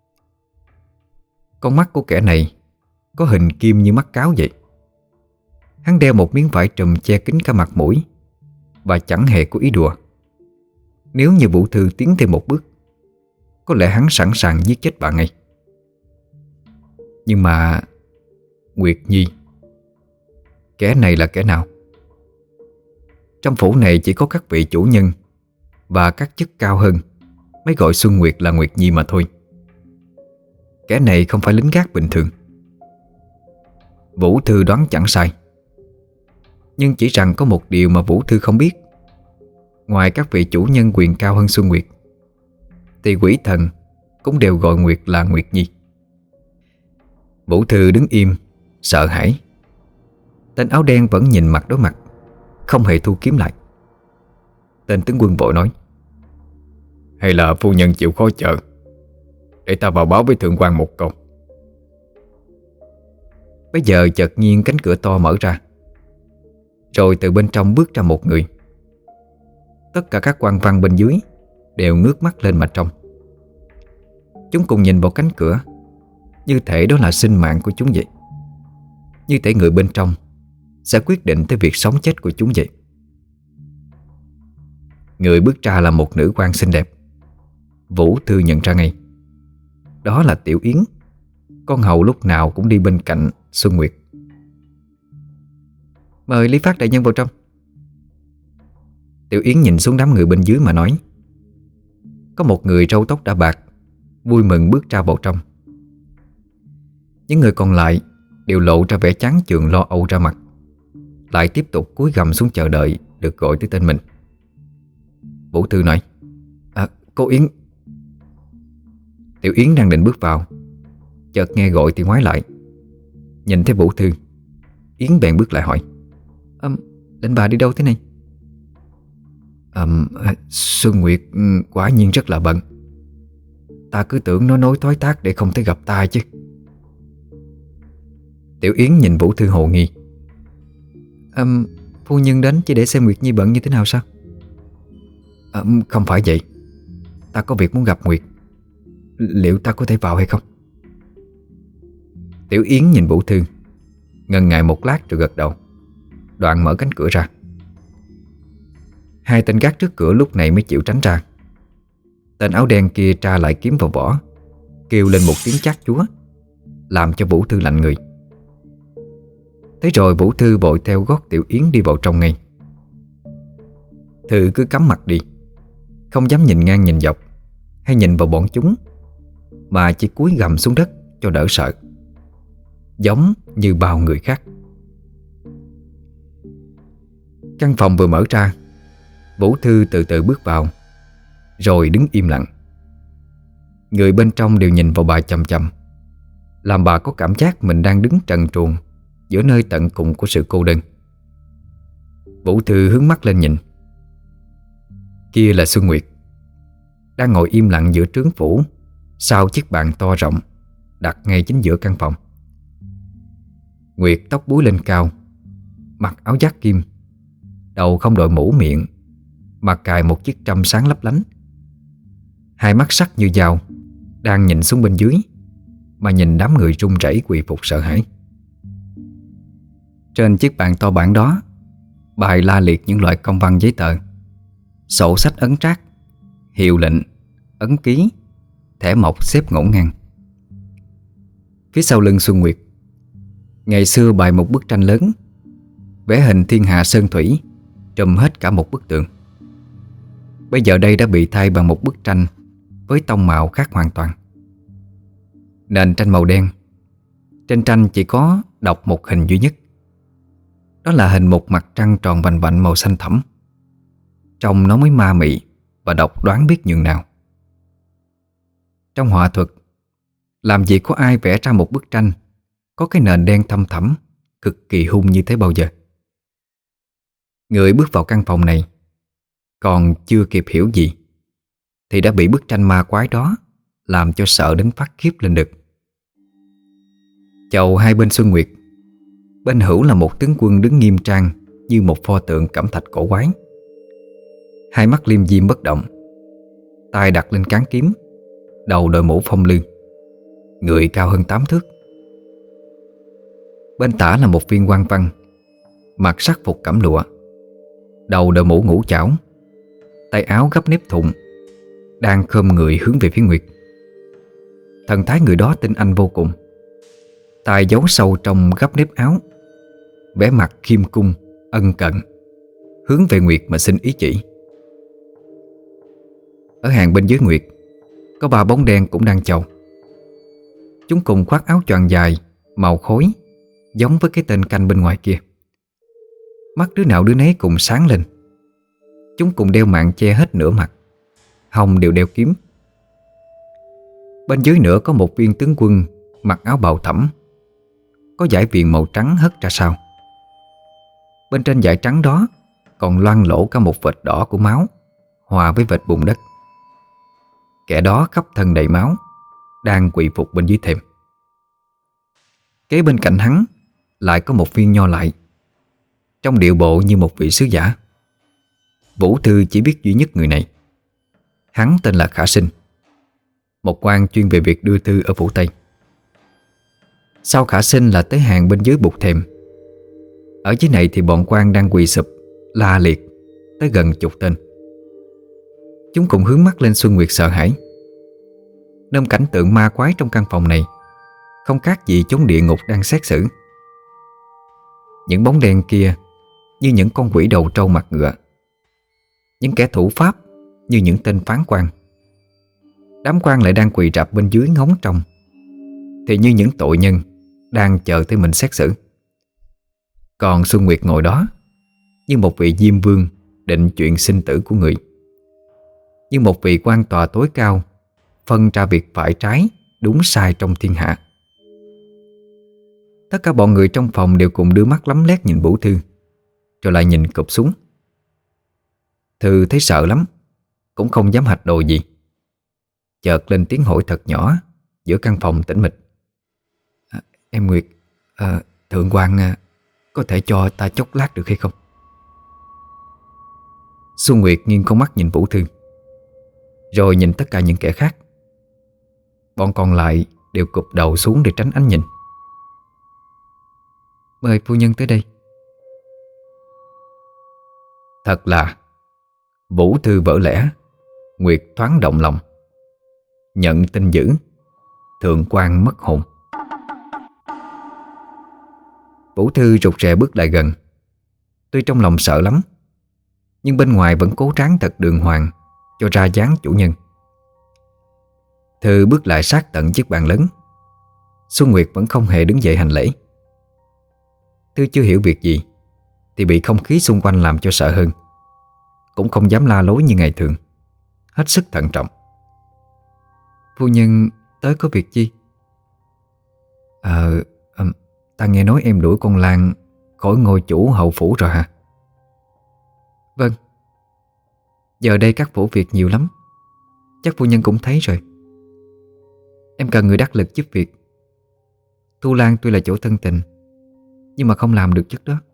Con mắt của kẻ này có hình kim như mắt cáo vậy. Hắn đeo một miếng vải trùm che kín cả mặt mũi, và chẳng hề có ý đùa. Nếu như Vũ Thư tiến thêm một bước, có lẽ hắn sẵn sàng giết chết bà ngay. Nhưng mà Nguyệt Nhi, kẻ này là kẻ nào? Trong phủ này chỉ có các vị chủ nhân và các chức cao hơn mới gọi Xuân Nguyệt là Nguyệt Nhi mà thôi. Kẻ này không phải lính gác bình thường. Vũ Thư đoán chẳng sai. Nhưng chỉ rằng có một điều mà Vũ Thư không biết. Ngoài các vị chủ nhân quyền cao hơn Xuân Nguyệt, thì quỷ thần cũng đều gọi Nguyệt là Nguyệt Nhi. Vũ Thư đứng im, sợ hãi. Tên áo đen vẫn nhìn mặt đối mặt, không hề thu kiếm lại. Tên tướng quân vội nói: Hay là phu nhân chịu khó chờ, để ta vào báo với thượng quan một câu. Bây giờ chợt nhiên cánh cửa to mở ra, rồi từ bên trong bước ra một người. Tất cả các quan văn bên dưới đều ngước mắt lên mà trông. Chúng cùng nhìn vào cánh cửa, như thể đó là sinh mạng của chúng vậy. như thể người bên trong sẽ quyết định tới việc sống chết của chúng vậy. Người bước ra là một nữ quan xinh đẹp. Vũ Thư nhận ra ngay. Đó là Tiểu Yến, con hầu lúc nào cũng đi bên cạnh Xuân Nguyệt. Mời Lý Phát đại nhân vào trong. Tiểu Yến nhìn xuống đám người bên dưới mà nói. Có một người râu tóc đã bạc vui mừng bước ra vào trong. Những người còn lại đều lộ ra vẻ chán chường lo âu ra mặt, lại tiếp tục cúi gằm xuống chờ đợi được gọi tới tên mình. Vũ Thư nói: Cô Yến. Tiểu Yến đang định bước vào, chợt nghe gọi thì ngoái lại. Nhìn thấy Vũ Thư, Yến bèn bước lại hỏi: Lệnh bà đi đâu thế này? Xuân Nguyệt quả nhiên rất là bận. Ta cứ tưởng nó nối thoái thác để không thể gặp ta chứ. Tiểu Yến nhìn Vũ Thư hồ nghi. Phu nhân đến chỉ để xem Nguyệt Nhi bận như thế nào sao? Không phải vậy. Ta có việc muốn gặp Nguyệt. Liệu ta có thể vào hay không? Tiểu Yến nhìn Vũ Thư, ngần ngại một lát rồi gật đầu, đoạn mở cánh cửa ra. Hai tên gác trước cửa lúc này mới chịu tránh ra. Tên áo đen kia tra lại kiếm vào vỏ, kêu lên một tiếng chát chúa, làm cho Vũ Thư lạnh người. Thế rồi Vũ Thư vội theo gót Tiểu Yến đi vào trong ngay. Thư cứ cắm mặt đi, không dám nhìn ngang nhìn dọc hay nhìn vào bọn chúng, mà chỉ cúi gằm xuống đất cho đỡ sợ, giống như bao người khác. Căn phòng vừa mở ra, Vũ Thư từ từ bước vào, rồi đứng im lặng. Người bên trong đều nhìn vào bà chằm chằm, làm bà có cảm giác mình đang đứng trần truồng giữa nơi tận cùng của sự cô đơn. Vũ Thư hướng mắt lên nhìn. Kia là Xuân Nguyệt, đang ngồi im lặng giữa trướng phủ, sau chiếc bàn to rộng đặt ngay chính giữa căn phòng. Nguyệt tóc búi lên cao, mặc áo giáp kim, đầu không đội mũ miệng, mà cài một chiếc trâm sáng lấp lánh. Hai mắt sắc như dao đang nhìn xuống bên dưới, mà nhìn đám người run rẩy quỳ phục sợ hãi. Trên chiếc bàn to bản đó bày la liệt những loại công văn giấy tờ, sổ sách ấn trác, hiệu lệnh, ấn ký, thẻ mộc xếp ngổn ngang. Phía sau lưng Xuân Nguyệt, ngày xưa bày một bức tranh lớn vẽ hình thiên hạ sơn thủy trùm hết cả một bức tượng. Bây giờ đây đã bị thay bằng một bức tranh với tông màu khác hoàn toàn. Nền tranh màu đen, trên tranh chỉ có đọc một hình duy nhất. Đó là hình một mặt trăng tròn vành vạnh màu xanh thẫm. Trông nó mới ma mị và độc đoán biết nhường nào. Trong họa thuật, làm gì có ai vẽ ra một bức tranh có cái nền đen thâm thẳm, cực kỳ hung như thế bao giờ. Người bước vào căn phòng này còn chưa kịp hiểu gì thì đã bị bức tranh ma quái đó làm cho sợ đến phát khiếp lên được. Chầu hai bên Xuân Nguyệt, bên hữu là một tướng quân đứng nghiêm trang như một pho tượng cẩm thạch cổ quái. Hai mắt liêm diêm bất động, tay đặt lên cán kiếm, đầu đội mũ phong lư, người cao hơn 8 thước. Bên tả là một viên quan văn, mặc sắc phục cẩm lụa, đầu đội mũ ngũ chảo, tay áo gấp nếp thụng, đang khom người hướng về phía Nguyệt. Thần thái người đó tinh anh vô cùng, tay giấu sâu trong gấp nếp áo, vẻ mặt khiêm cung, ân cận, hướng về Nguyệt mà xin ý chỉ. Ở hàng bên dưới Nguyệt có 3 bóng đen cũng đang chầu. Chúng cùng khoác áo choàng dài màu khối, giống với cái tên canh bên ngoài kia. Mắt đứa nào đứa nấy cùng sáng lên. Chúng cùng đeo mạng che hết nửa mặt, hông đều đeo kiếm. Bên dưới nữa có một viên tướng quân mặc áo bào thẫm, có dải viền màu trắng hất ra sau. Bên trên dải trắng đó còn loang lổ cả một vệt đỏ của máu hòa với vệt bùn đất. Kẻ đó khắp thân đầy máu, đang quỳ phục bên dưới thềm. Kế bên cạnh hắn lại có một viên nho lại, trong điệu bộ như một vị sứ giả. Vũ Thư chỉ biết duy nhất người này. Hắn tên là Khả Sinh, một quan chuyên về việc đưa thư ở phủ Tây. Sau Khả Sinh là tới hàng bên dưới bục thềm. Ở dưới này thì bọn quan đang quỳ sụp la liệt tới gần chục tên. Chúng cùng hướng mắt lên Xuân Nguyệt sợ hãi. Nôm cảnh tượng ma quái trong căn phòng này không khác gì chốn địa ngục đang xét xử. Những bóng đen kia như những con quỷ đầu trâu mặt ngựa, những kẻ thủ pháp như những tên phán quan. Đám quan lại đang quỳ rạp bên dưới ngóng trông, thì như những tội nhân đang chờ tới mình xét xử. Còn Xuân Nguyệt ngồi đó như một vị diêm vương định chuyện sinh tử của người, như một vị quan tòa tối cao phân ra việc phải trái đúng sai trong thiên hạ. Tất cả bọn người trong phòng đều cùng đưa mắt lấm lét nhìn Vũ Thư, rồi lại nhìn cụp xuống. Thư thấy sợ lắm, cũng không dám hạch đồ gì. Chợt lên tiếng hỏi thật nhỏ giữa căn phòng tĩnh mịch: Em Nguyệt, thượng quan có thể cho ta chốc lát được hay không? Xuân Nguyệt nghiêng con mắt nhìn Vũ Thư, rồi nhìn tất cả những kẻ khác. Bọn còn lại đều cụp đầu xuống để tránh ánh nhìn. Mời phu nhân tới đây. Thật là Vũ Thư vỡ lẽ, Nguyệt thoáng động lòng. Nhận tin dữ, thượng quan mất hồn. Vũ Thư rụt rè bước lại gần. Tuy trong lòng sợ lắm, nhưng bên ngoài vẫn cố ráng thật đường hoàng cho ra dáng chủ nhân. Thư bước lại sát tận chiếc bàn lớn. Xuân Nguyệt vẫn không hề đứng dậy hành lễ. Thư chưa hiểu việc gì thì bị không khí xung quanh làm cho sợ hơn, cũng không dám la lối như ngày thường, hết sức thận trọng. Phu nhân tới có việc chi? Ta nghe nói em đuổi con Lan khỏi ngôi chủ hậu phủ rồi hả? Vâng. Giờ đây các phủ việc nhiều lắm, chắc phu nhân cũng thấy rồi. Em cần người đắc lực giúp việc. Thu Lan tuy là chỗ thân tình, nhưng mà không làm được chức đó.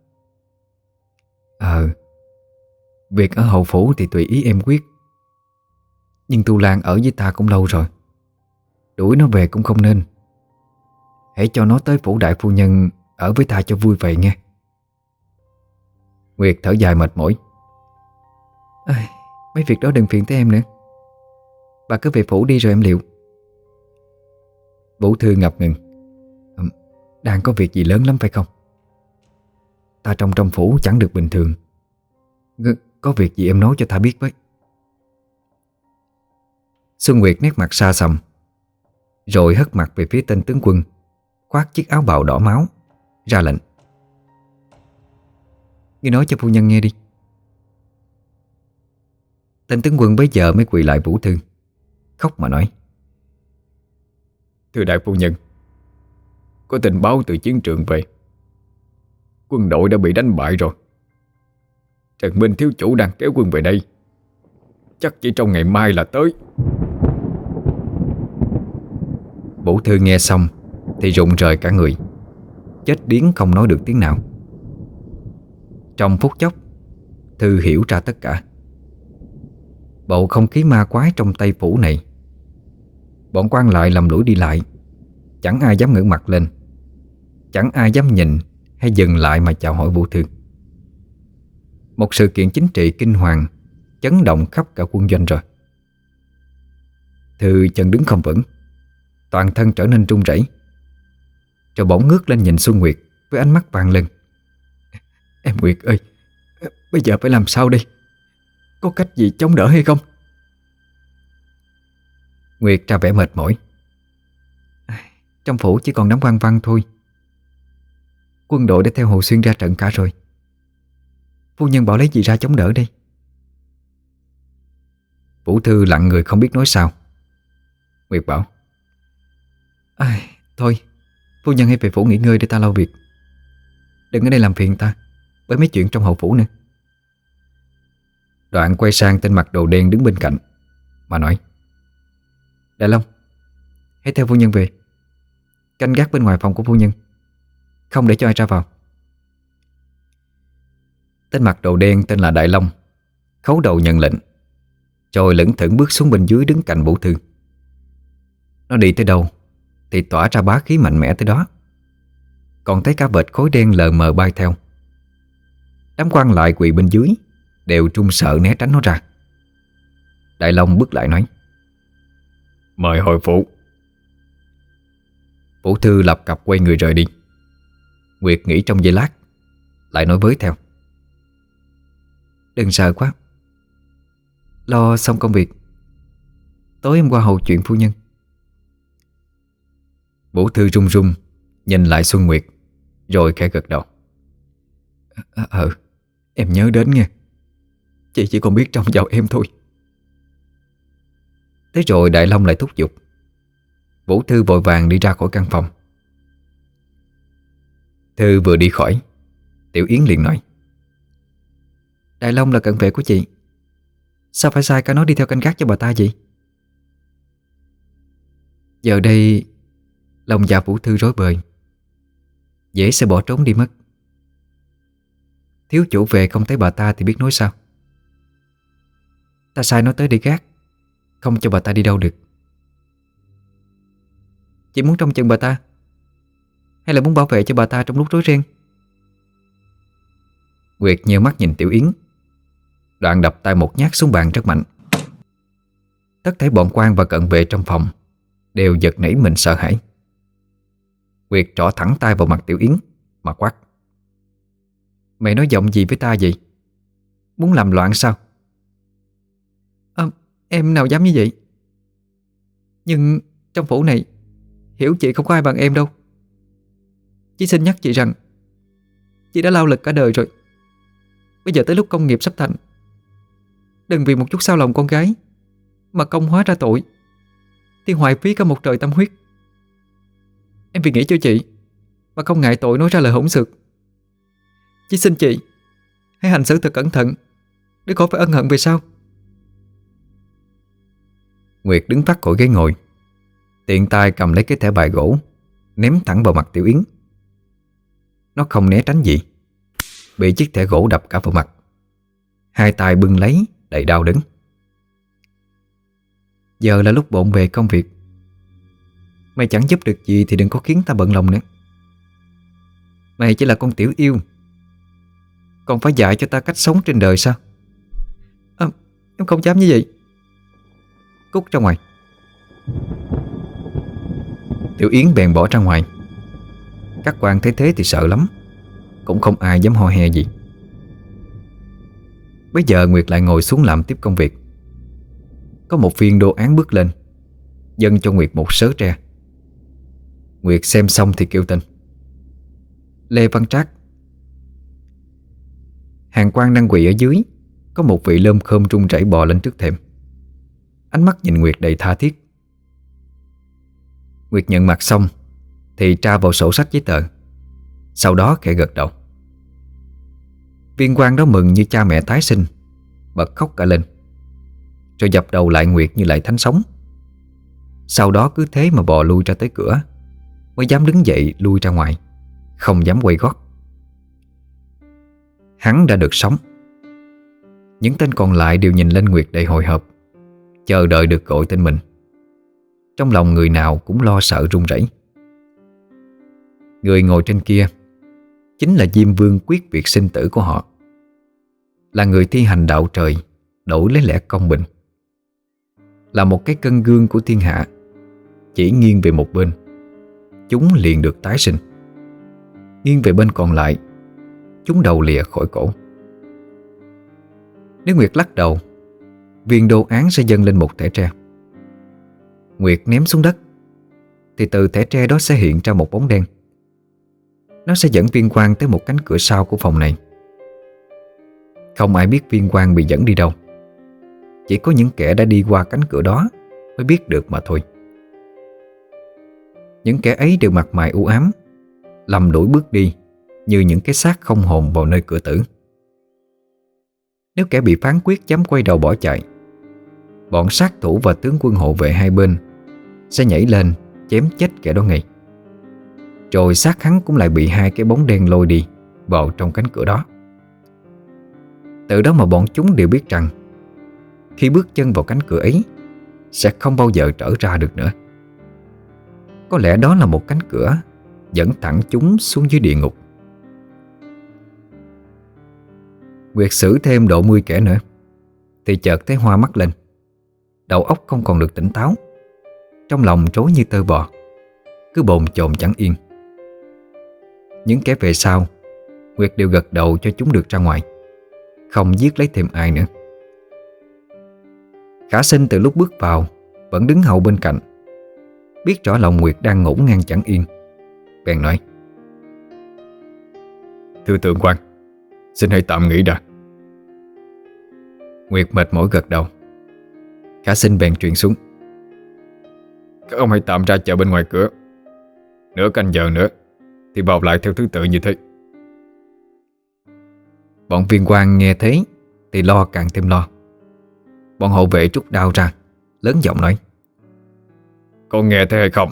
Việc ở hậu phủ thì tùy ý em quyết. Nhưng Thu Lan ở với ta cũng lâu rồi, đuổi nó về cũng không nên. Hãy cho nó tới phủ đại phu nhân ở với ta cho vui vậy nghe. Nguyệt thở dài mệt mỏi. Mấy việc đó đừng phiền tới em nữa. Bà cứ về phủ đi rồi em liệu. Vũ Thư ngập ngừng. Đang có việc gì lớn lắm phải không? Ta trong phủ chẳng được bình thường. Có việc gì em nói cho ta biết với. Xuân Nguyệt nét mặt xa xăm, rồi hất mặt về phía tên tướng quân khoác chiếc áo bào đỏ máu, ra lệnh: Ngươi nói cho phu nhân nghe đi. Tên tướng quân bấy giờ mới quỳ lại Vũ Thư, khóc mà nói: Thưa đại phu nhân, có tình báo từ chiến trường về. Quân đội đã bị đánh bại rồi. Trần Minh thiếu chủ đang kéo quân về đây, chắc chỉ trong ngày mai là tới. Vũ Thư nghe xong thì rụng rời cả người, chết điếng không nói được tiếng nào. Trong phút chốc, Thư hiểu ra tất cả. Bầu không khí ma quái trong Tây Phủ này, bọn quan lại lầm lũi đi lại, chẳng ai dám ngẩng mặt lên, chẳng ai dám nhìn hay dừng lại mà chào hỏi Vũ Thư. Một sự kiện chính trị kinh hoàng chấn động khắp cả quân doanh rồi. Thư chân đứng không vững, toàn thân trở nên run rẩy, rồi bỗng ngước lên nhìn Xuân Nguyệt với ánh mắt vàng lên: Em Nguyệt ơi, bây giờ phải làm sao đây? Có cách gì chống đỡ hay không? Nguyệt ra vẻ mệt mỏi: Trong phủ chỉ còn đám quan văn thôi. Quân đội đã theo Hồ Xuyên ra trận cả rồi. Phu nhân bảo lấy gì ra chống đỡ đây? Vũ Thư lặng người không biết nói sao. Nguyệt bảo: Thôi, phu nhân hãy về phủ nghỉ ngơi để ta lo việc. Đừng ở đây làm phiền ta bởi mấy chuyện trong hậu phủ nữa. Đoạn quay sang tên mặc đồ đen đứng bên cạnh mà nói: Đại Long, hãy theo phu nhân về, canh gác bên ngoài phòng của phu nhân, không để cho ai ra vào. Tên mặc đồ đen tên là Đại Long khấu đầu nhận lệnh, rồi lững thững bước xuống bên dưới đứng cạnh Vũ Thư. Nó đi tới đâu thì tỏa ra bá khí mạnh mẽ tới đó. còn thấy cả vệt khối đen lờ mờ bay theo. Đám quan lại quỳ bên dưới đều trung sợ né tránh nó ra. Đại Long bước lại nói: Mời hồi phụ. Vũ Thư lập cập quay người rời đi. Nguyệt nghĩ trong giây lát, lại nói với theo: Đừng sợ quá, lo xong công việc, tối em qua hầu chuyện phu nhân. Vũ Thư run run nhìn lại Xuân Nguyệt, rồi khẽ gật đầu: Em nhớ đến nghe. Chị chỉ còn biết trông vào em thôi. Thế rồi Đại Long lại thúc giục. Vũ Thư vội vàng đi ra khỏi căn phòng. Thư vừa đi khỏi, Tiểu Yến liền nói: Đại Long là cận vệ của chị, sao phải sai cả nó đi theo canh gác cho bà ta vậy? Giờ đây lòng dạ Vũ Thư rối bời, dễ sẽ bỏ trốn đi mất. Thiếu chủ về không thấy bà ta thì biết nói sao. Ta sai nó tới để gác, không cho bà ta đi đâu được. Chị muốn trông chừng bà ta, hay là muốn bảo vệ cho bà ta trong lúc rối ren? Nguyệt nheo mắt nhìn Tiểu Yến, đoạn đập tay một nhát xuống bàn rất mạnh. Tất thảy bọn quan và cận vệ trong phòng đều giật nảy mình sợ hãi. Nguyệt trỏ thẳng tay vào mặt Tiểu Yến mà quát: Mày nói giọng gì với ta vậy? Muốn làm loạn sao? Em nào dám như vậy. Nhưng trong phủ này hiểu chị không có ai bằng em đâu. Chỉ xin nhắc chị rằng chị đã lao lực cả đời rồi. Bây giờ tới lúc công nghiệp sắp thành, đừng vì một chút sao lòng con gái mà công hóa ra tội thì hoài phí cả một trời tâm huyết. Em vì nghĩ cho chị mà không ngại tội nói ra lời hỗn xược. Chỉ xin chị hãy hành xử thật cẩn thận để khỏi phải ân hận về sau. Nguyệt đứng phát khỏi ghế ngồi, tiện tay cầm lấy cái thẻ bài gỗ ném thẳng vào mặt Tiểu Yến. Nó không né tránh gì, bị chiếc thẻ gỗ đập cả vào mặt, hai tay bưng lấy đầy đau đớn. Giờ là lúc bộn bề công việc, mày chẳng giúp được gì thì đừng có khiến ta bận lòng nữa. Mày chỉ là con tiểu yêu, còn phải dạy cho ta cách sống trên đời sao? Em không dám như vậy. Cút ra ngoài. Tiểu Yến bèn bỏ ra ngoài. Các quan thấy thế thì sợ lắm, cũng không ai dám ho he gì. Bây giờ Nguyệt lại ngồi xuống làm tiếp công việc. Có một viên đồ án bước lên, dâng cho Nguyệt một sớ tre. Nguyệt xem xong thì kêu tên: Lê Văn Trác. Hàng quan đang quỳ ở dưới, có một vị lơm khơm run rẩy bò lên trước thềm, ánh mắt nhìn Nguyệt đầy tha thiết. Nguyệt nhận mặt xong thì tra vào sổ sách giấy tờ, sau đó khẽ gật đầu. Viên quan đó mừng như cha mẹ tái sinh, bật khóc cả lên, rồi dập đầu lại Nguyệt như lại thánh sống. Sau đó cứ thế mà bò lui ra tới cửa, mới dám đứng dậy lui ra ngoài, không dám quay gót. Hắn đã được sống. Những tên còn lại đều nhìn lên Nguyệt đầy hồi hộp, chờ đợi được gọi tên mình. Trong lòng người nào cũng lo sợ run rẩy. Người ngồi trên kia chính là Diêm Vương quyết việc sinh tử của họ, là người thi hành đạo trời đổi lấy lẽ công bình, là một cái cân gương của thiên hạ. Chỉ nghiêng về một bên, chúng liền được tái sinh; nghiêng về bên còn lại, chúng đầu lìa khỏi cổ. Nếu Nguyệt lắc đầu, viên đồ án sẽ dâng lên một thẻ tre. Nguyệt ném xuống đất thì từ thẻ tre đó sẽ hiện ra một bóng đen. Nó sẽ dẫn viên quan tới một cánh cửa sau của phòng này. Không ai biết viên quan bị dẫn đi đâu, chỉ có những kẻ đã đi qua cánh cửa đó mới biết được mà thôi. Những kẻ ấy đều mặt mày u ám, lầm đuổi bước đi như những cái xác không hồn vào nơi cửa tử. Nếu kẻ bị phán quyết dám quay đầu bỏ chạy, bọn sát thủ và tướng quân hộ vệ hai bên sẽ nhảy lên chém chết kẻ đó ngay. Rồi xác hắn cũng lại bị hai cái bóng đen lôi đi vào trong cánh cửa đó. Từ đó mà bọn chúng đều biết rằng khi bước chân vào cánh cửa ấy sẽ không bao giờ trở ra được nữa. Có lẽ đó là một cánh cửa dẫn thẳng chúng xuống dưới địa ngục. Nguyệt xử thêm độ 10 kẻ nữa thì chợt thấy hoa mắt lên. Đầu óc không còn được tỉnh táo, trong lòng rối như tơ bò, cứ bồn chồn chẳng yên. Những kẻ về sau, Nguyệt đều gật đầu cho chúng được ra ngoài, không giết lấy thêm ai nữa. Khả Sinh từ lúc bước vào vẫn đứng hầu bên cạnh, biết rõ lòng Nguyệt đang ngổn ngang chẳng yên, bèn nói: Thưa thượng quan, xin hãy tạm nghỉ đã. Nguyệt mệt mỏi gật đầu. Khả Sinh bèn truyền xuống: Các ông hãy tạm ra chờ bên ngoài cửa. Nửa canh giờ nữa thì vào lại theo thứ tự như thế. Bọn viên quan nghe thế thì lo càng thêm lo. Bọn hộ vệ rút đao ra, lớn giọng nói: Con nghe thấy hay không?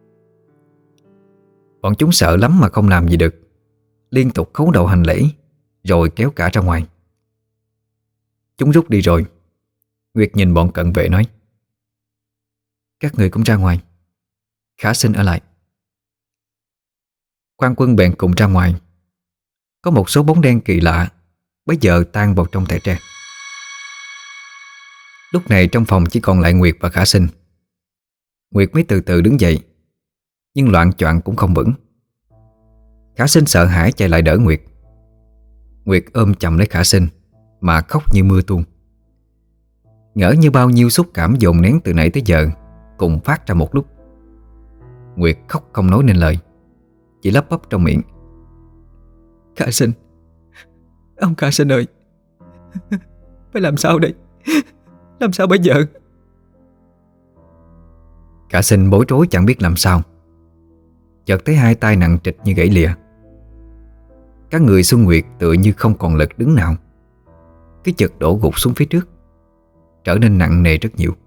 Bọn chúng sợ lắm mà không làm gì được, liên tục khấu đầu hành lễ, rồi kéo cả ra ngoài. Chúng rút đi rồi, Nguyệt nhìn bọn cận vệ nói: Các người cũng ra ngoài, Khả Sinh ở lại. Quan quân bèn cùng ra ngoài. Có một số bóng đen kỳ lạ bấy giờ tan vào trong thẻ tre. Lúc này trong phòng chỉ còn lại Nguyệt và Khả Sinh. Nguyệt mới từ từ đứng dậy, nhưng loạng choạng cũng không vững. Khả Sinh sợ hãi chạy lại đỡ Nguyệt. Nguyệt ôm chầm lấy Khả Sinh mà khóc như mưa tuôn. Ngỡ như bao nhiêu xúc cảm dồn nén từ nãy tới giờ cùng phát ra một lúc. Nguyệt khóc không nói nên lời, chỉ lắp bắp trong miệng: Khả Sinh, ông Khả Sinh ơi, phải làm sao đây? Làm sao bây giờ? Khả Sinh bối rối chẳng biết làm sao. Chợt thấy hai tay nặng trịch như gãy lìa. Các người Xuân Nguyệt tựa như không còn lực đứng nào, cứ chợt đổ gục xuống phía trước, trở nên nặng nề rất nhiều.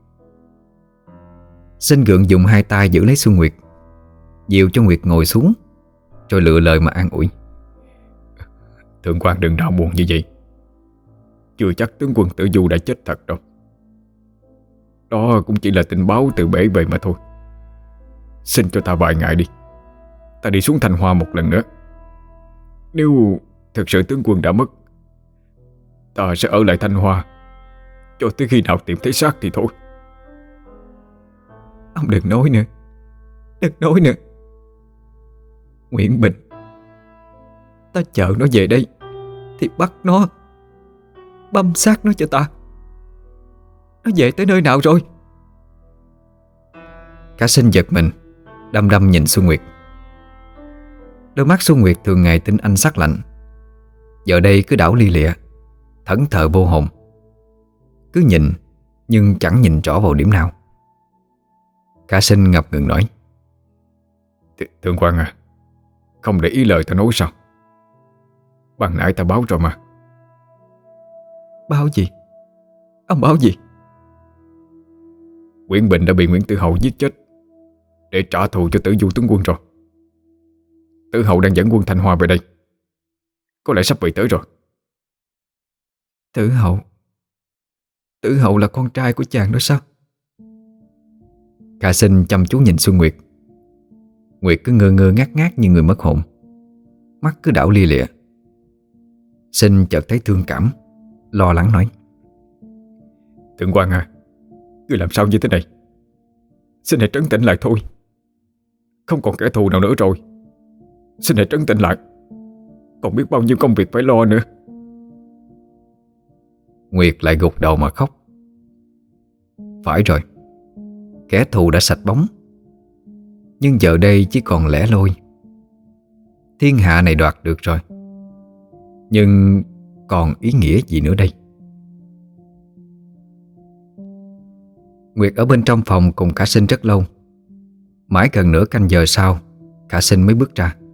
Sinh gượng dùng hai tay giữ lấy Xuân Nguyệt, dìu cho Nguyệt ngồi xuống, rồi lựa lời mà an ủi: Thượng quan đừng đau buồn như vậy. Chưa chắc tướng quân Tử Du đã chết thật đâu. Đó cũng chỉ là tin báo từ bể về mà thôi. Xin cho ta vài ngày đi, ta đi xuống Thanh Hoa một lần nữa. Nếu thực sự tướng quân đã mất, ta sẽ ở lại Thanh Hoa cho tới khi nào tìm thấy xác thì thôi. Ông đừng nói nữa, đừng nói nữa. Nguyễn Bình, ta chờ nó về đây thì bắt nó, băm xác nó cho ta. Nó về tới nơi nào rồi? Khả Sinh giật mình, đăm đăm nhìn Xuân Nguyệt. Đôi mắt Xuân Nguyệt thường ngày tinh anh sắc lạnh, giờ đây cứ đảo lia lịa, thẫn thờ vô hồn. Cứ nhìn nhưng chẳng nhìn rõ vào điểm nào. Khả Sinh ngập ngừng nói: Thượng quan à, không để ý lời ta nói sao? Ban nãy ta báo rồi mà. Báo gì? Ông báo gì? Nguyễn Bình đã bị Nguyễn Tử Hậu giết chết để trả thù cho Tử Du tướng quân rồi. Tử Hậu đang dẫn quân Thanh Hoa về đây, có lẽ sắp bị tới rồi. Tử Hậu? Tử Hậu là con trai của chàng đó sao? Khả Sinh chăm chú nhìn Xuân Nguyệt. Nguyệt cứ ngơ ngơ ngác ngác như người mất hồn, mắt cứ đảo lia lịa. Sinh chợt thấy thương cảm, lo lắng nói: Thượng quan à, ngươi làm sao như thế này? Xin hãy trấn tĩnh lại thôi. Không còn kẻ thù nào nữa rồi. Xin hãy trấn tĩnh lại. Còn biết bao nhiêu công việc phải lo nữa. Nguyệt lại gục đầu mà khóc. Phải rồi, kẻ thù đã sạch bóng, nhưng giờ đây chỉ còn lẻ loi. Thiên hạ này đoạt được rồi, nhưng còn ý nghĩa gì nữa đây? Nguyệt ở bên trong phòng cùng Khả Sinh rất lâu. Mãi gần nửa canh giờ sau, Khả Sinh mới bước ra.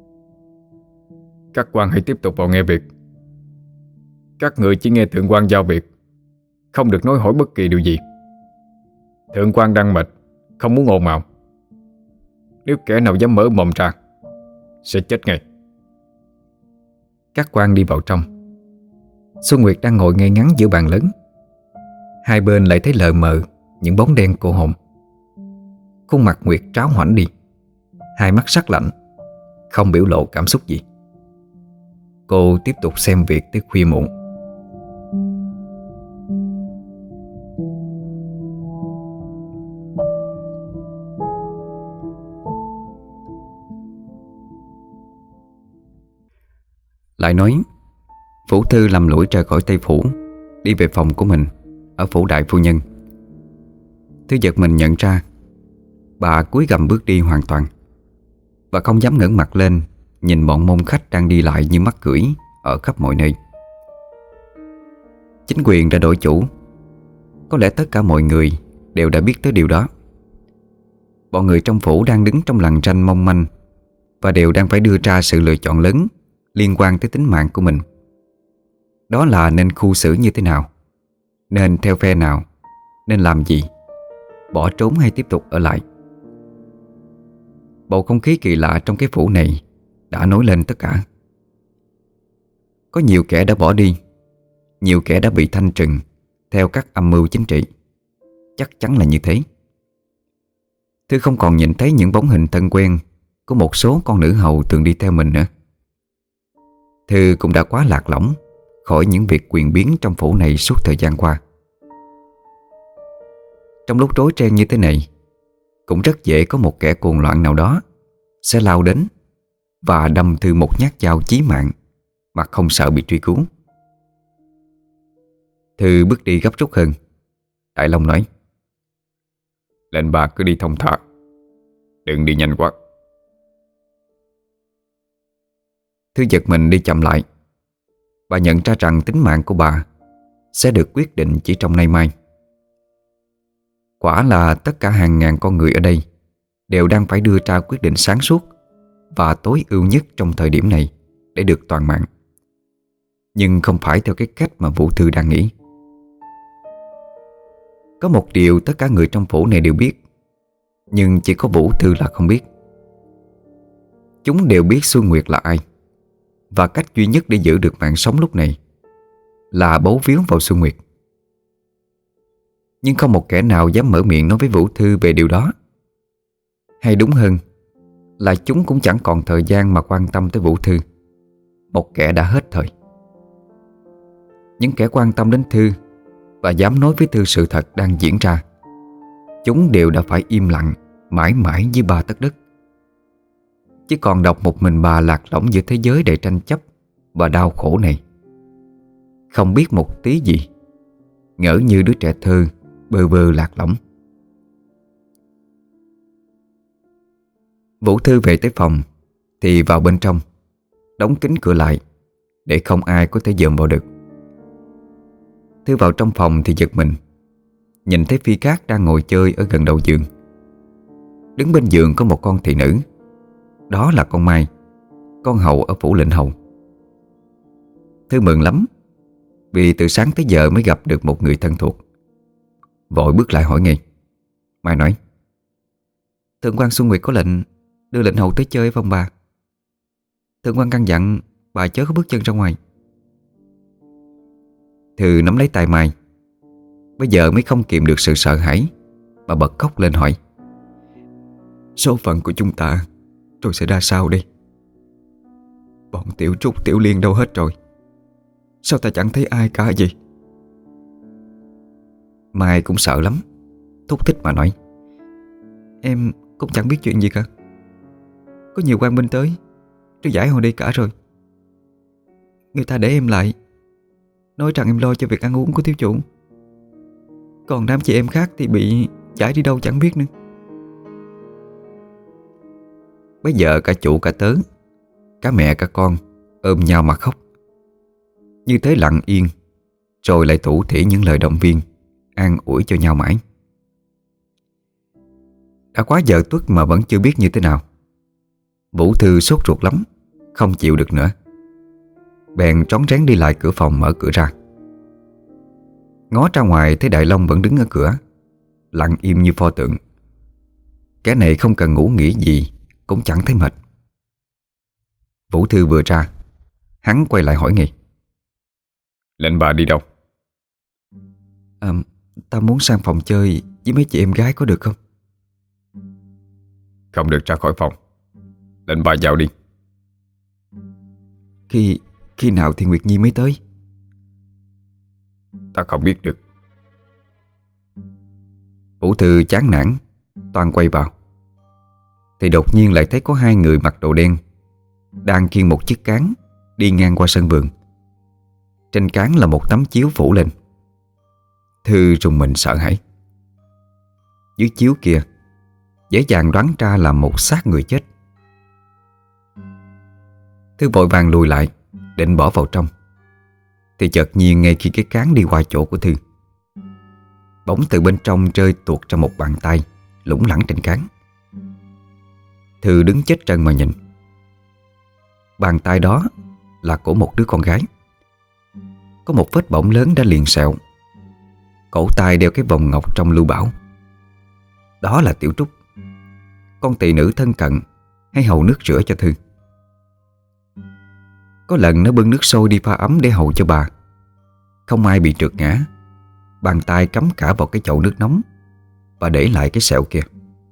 Các quan hãy tiếp tục vào nghe việc. Các người chỉ nghe thượng quan giao việc, không được nói hỏi bất kỳ điều gì. Thượng quan đang mệt, không muốn ồn ào. Nếu kẻ nào dám mở mồm ra sẽ chết ngay. Các quan đi vào trong. Xuân Nguyệt đang ngồi ngay ngắn giữa bàn lớn. Hai bên lại thấy lờ mờ những bóng đen cô hồn. Khuôn mặt Nguyệt tráo hoảnh đi, hai mắt sắc lạnh, không biểu lộ cảm xúc gì. Cô tiếp tục xem việc tới khuya muộn. Lại nói, Phủ Thư lầm lũi rời khỏi Tây Phủ, đi về phòng của mình ở phủ đại phu nhân. Thư giật mình nhận ra bà cúi gằm bước đi hoàn toàn, và không dám ngẩng mặt lên nhìn bọn môn khách đang đi lại như mắc cưỡi ở khắp mọi nơi. Chính quyền đã đổi chủ. Có lẽ tất cả mọi người đều đã biết tới điều đó. Bọn người trong phủ đang đứng trong lằn ranh mong manh, và đều đang phải đưa ra sự lựa chọn lớn liên quan tới tính mạng của mình. Đó là nên khu xử như thế nào, nên theo phe nào, nên làm gì, bỏ trốn hay tiếp tục ở lại. Bầu không khí kỳ lạ trong cái phủ này đã nổi lên tất cả. Có nhiều kẻ đã bỏ đi, nhiều kẻ đã bị thanh trừng theo các âm mưu chính trị. Chắc chắn là như thế. Thư không còn nhìn thấy những bóng hình thân quen của một số con nữ hầu thường đi theo mình nữa. Thư cũng đã quá lạc lõng khỏi những việc quyền biến trong phủ này suốt thời gian qua. Trong lúc rối ren như thế này, cũng rất dễ có một kẻ cuồng loạn nào đó sẽ lao đến và đâm Thư một nhát dao chí mạng mà không sợ bị truy cứu. Thư bước đi gấp rút hơn. Đại Long nói: Lệnh bà cứ đi thông thả, đừng đi nhanh quá. Thư giật mình đi chậm lại. Bà nhận ra rằng tính mạng của bà sẽ được quyết định chỉ trong nay mai. Quả là tất cả hàng ngàn con người ở đây đều đang phải đưa ra quyết định sáng suốt và tối ưu nhất trong thời điểm này để được toàn mạng. Nhưng không phải theo cái cách mà Vũ Thư đang nghĩ. Có một điều tất cả người trong phủ này đều biết, nhưng chỉ có Vũ Thư là không biết. Chúng đều biết Xuân Nguyệt là ai, và cách duy nhất để giữ được mạng sống lúc này là bấu víu vào Xuân Nguyệt. Nhưng không một kẻ nào dám mở miệng nói với Vũ Thư về điều đó. Hay đúng hơn là chúng cũng chẳng còn thời gian mà quan tâm tới Vũ Thư, một kẻ đã hết thời. Những kẻ quan tâm đến Thư và dám nói với Thư sự thật đang diễn ra, chúng đều đã phải im lặng mãi mãi dưới 3 tấc đất. Chỉ còn độc một mình bà lạc lõng giữa thế giới đầy tranh chấp và đau khổ này, không biết một tí gì, ngỡ như đứa trẻ thơ bơ vơ lạc lõng. Vũ Thư về tới phòng thì vào bên trong, đóng kín cửa lại để không ai có thể dòm vào được. Thư vào trong phòng thì giật mình, nhìn thấy Phi Cát đang ngồi chơi ở gần đầu giường. Đứng bên giường có một con thị nữ. Đó là con Mai, con hầu ở phủ lệnh hầu. Thư mừng lắm, vì từ sáng tới giờ mới gặp được một người thân thuộc. Vội bước lại hỏi ngay. Mai nói: Thượng quan Xuân Nguyệt có lệnh đưa lệnh hầu tới chơi phòng bà. Thượng quan căn dặn bà chớ có bước chân ra ngoài. Thư nắm lấy tay Mai, bây giờ mới không kiềm được sự sợ hãi mà bật khóc lên hỏi: Số phận của chúng ta rồi sẽ ra sao đây? Bọn Tiểu Trúc, Tiểu Liên đâu hết rồi? Sao ta chẳng thấy ai cả vậy? Mai cũng sợ lắm, thúc thích mà nói: Em cũng chẳng biết chuyện gì cả. Có nhiều quan binh tới đưa giải hồi đây cả rồi. Người ta để em lại, nói rằng em lo cho việc ăn uống của thiếu chủ. Còn đám chị em khác thì bị giải đi đâu chẳng biết nữa. Bây giờ cả chủ cả tớ, cả mẹ cả con ôm nhau mà khóc. Như thế lặng yên, rồi lại thủ thỉ những lời động viên, an ủi cho nhau mãi. Đã quá giờ tuất mà vẫn chưa biết như thế nào. Vũ Thư sốt ruột lắm, không chịu được nữa. Bèn rón rén đi lại cửa phòng mở cửa ra. Ngó ra ngoài thấy Đại Long vẫn đứng ở cửa, lặng im như pho tượng. Kẻ này không cần ngủ nghỉ gì cũng chẳng thấy mệt. Vũ Thư vừa ra, hắn quay lại hỏi ngay: Lệnh bà đi đâu? Ta muốn sang phòng chơi với mấy chị em gái có được không? Không được ra khỏi phòng. Lệnh bà vào đi. Khi nào thì Nguyệt Nhi mới tới? Ta không biết được. Vũ Thư chán nản toan quay vào, thì đột nhiên lại thấy có hai người mặc đồ đen đang khiêng một chiếc cán đi ngang qua sân vườn. Trên cán là một tấm chiếu phủ lên. Thư rùng mình sợ hãi. Dưới chiếu kia dễ dàng đoán ra là một xác người chết. Thư vội vàng lùi lại định bỏ vào trong, thì chợt nhiên ngay khi cái cán đi qua chỗ của Thư, bỗng từ bên trong rơi tuột ra một bàn tay lủng lẳng trên cán. Thư đứng chết trân mà nhìn. Bàn tay đó là của một đứa con gái. Có một vết bỏng lớn đã liền sẹo. Cổ tay đeo cái vòng ngọc trong lưu bảo. Đó là Tiểu Trúc, con tỳ nữ thân cận hay hầu nước rửa cho Thư. Có lần nó bưng nước sôi đi pha ấm để hầu cho bà. Không ai bị trượt ngã. Bàn tay cắm cả vào cái chậu nước nóng và để lại cái sẹo kia.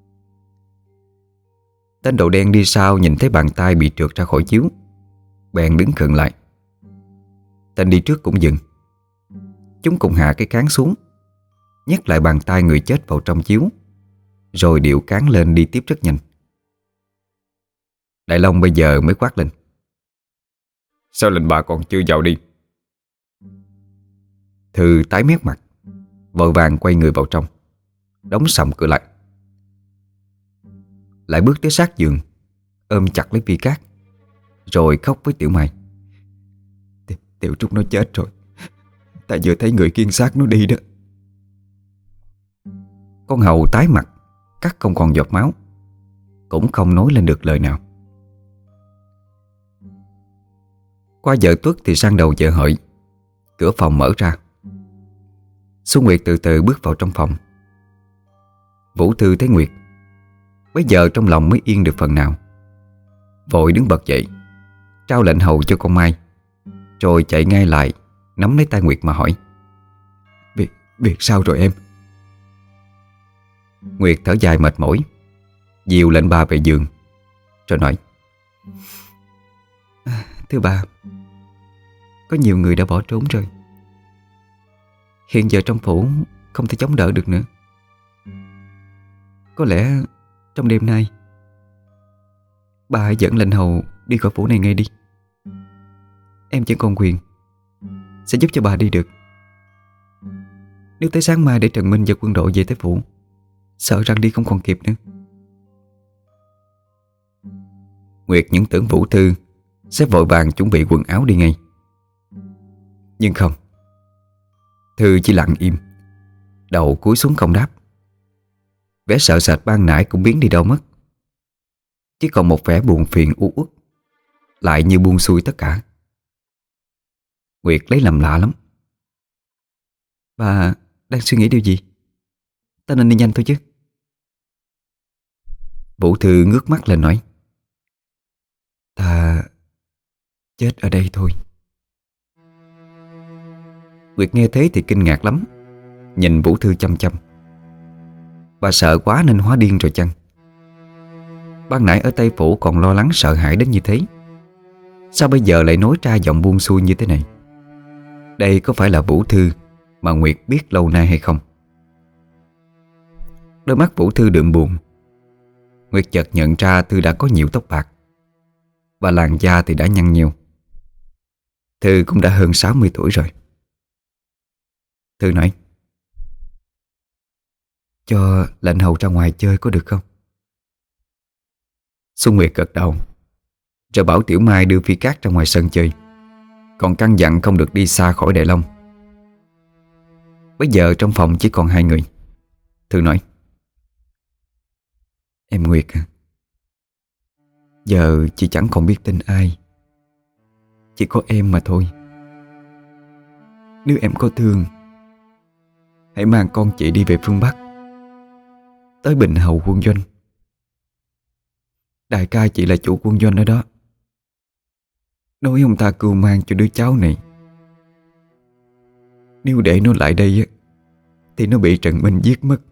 Tên đồ đen đi sau nhìn thấy bàn tay bị trượt ra khỏi chiếu, bèn đứng khựng lại. Tên đi trước cũng dừng. Chúng cùng hạ cái cán xuống, nhét lại bàn tay người chết vào trong chiếu, rồi điệu cán lên đi tiếp rất nhanh. Đại Long bây giờ mới quát lên: Sao lệnh bà còn chưa vào đi? Thư tái mét mặt, vội vàng quay người vào trong, đóng sầm cửa lại. Lại bước tới sát giường, ôm chặt lấy Vi Cát, rồi khóc với Tiểu Mai: Tiểu Trúc nó chết rồi. Ta vừa thấy người kiêng xác nó đi đó. Con hầu tái mặt, cắt không còn giọt máu, cũng không nói lên được lời nào. Qua giờ tuất thì sang đầu giờ hợi, cửa phòng mở ra. Xuân Nguyệt từ từ bước vào trong phòng. Vũ Thư thấy Nguyệt, bây giờ trong lòng mới yên được phần nào. Vội đứng bật dậy, trao lệnh hầu cho con Mai, rồi chạy ngay lại nắm lấy tay Nguyệt mà hỏi: Việc sao rồi em? Nguyệt thở dài mệt mỏi, dìu lệnh bà về giường, rồi nói: Thưa bà, có nhiều người đã bỏ trốn rồi. Hiện giờ trong phủ không thể chống đỡ được nữa. Có lẽ trong đêm nay bà hãy dẫn lệnh hầu đi khỏi phủ này ngay đi. Em chẳng còn quyền sẽ giúp cho bà đi được. Nếu tới sáng mai để Trần Minh và quân đội về tới phủ, sợ rằng đi không còn kịp nữa. Nguyệt những tưởng Vũ Thư sẽ vội vàng chuẩn bị quần áo đi ngay. Nhưng không. Thư chỉ lặng im, đầu cúi xuống không đáp. Vẻ sợ sệt ban nãy cũng biến đi đâu mất. Chỉ còn một vẻ buồn phiền u uất, lại như buông xuôi tất cả. Nguyệt lấy làm lạ lắm. Bà đang suy nghĩ điều gì? Ta nên đi nhanh thôi chứ. Vũ Thư ngước mắt lên nói: Ta chết ở đây thôi. Nguyệt nghe thế thì kinh ngạc lắm, nhìn Vũ Thư chăm chăm. Bà sợ quá nên hóa điên rồi chăng? Ban nãy ở Tây Phủ còn lo lắng sợ hãi đến như thế, sao bây giờ lại nói ra giọng buông xuôi như thế này? Đây có phải là Vũ Thư mà Nguyệt biết lâu nay hay không? Đôi mắt Vũ Thư đượm buồn. Nguyệt chợt nhận ra Thư đã có nhiều tóc bạc, và làn da thì đã nhăn nheo. Thư cũng đã hơn 60 tuổi rồi. Thư nói: Cho lệnh hầu ra ngoài chơi có được không? Xuân Nguyệt gật đầu, rồi bảo Tiểu Mai đưa Phi Cát ra ngoài sân chơi, còn căn dặn không được đi xa khỏi Đại Long. Bây giờ trong phòng chỉ còn hai người. Thư nói: Em Nguyệt à, giờ chị chẳng còn biết tin ai, chỉ có em mà thôi. Nếu em có thương, hãy mang con chị đi về phương Bắc, tới Bình Hầu quân doanh. Đại ca chị là chủ quân doanh ở đó, nói ông ta cưu mang cho đứa cháu này. Nếu để nó lại đây thì nó bị Trần Minh giết mất.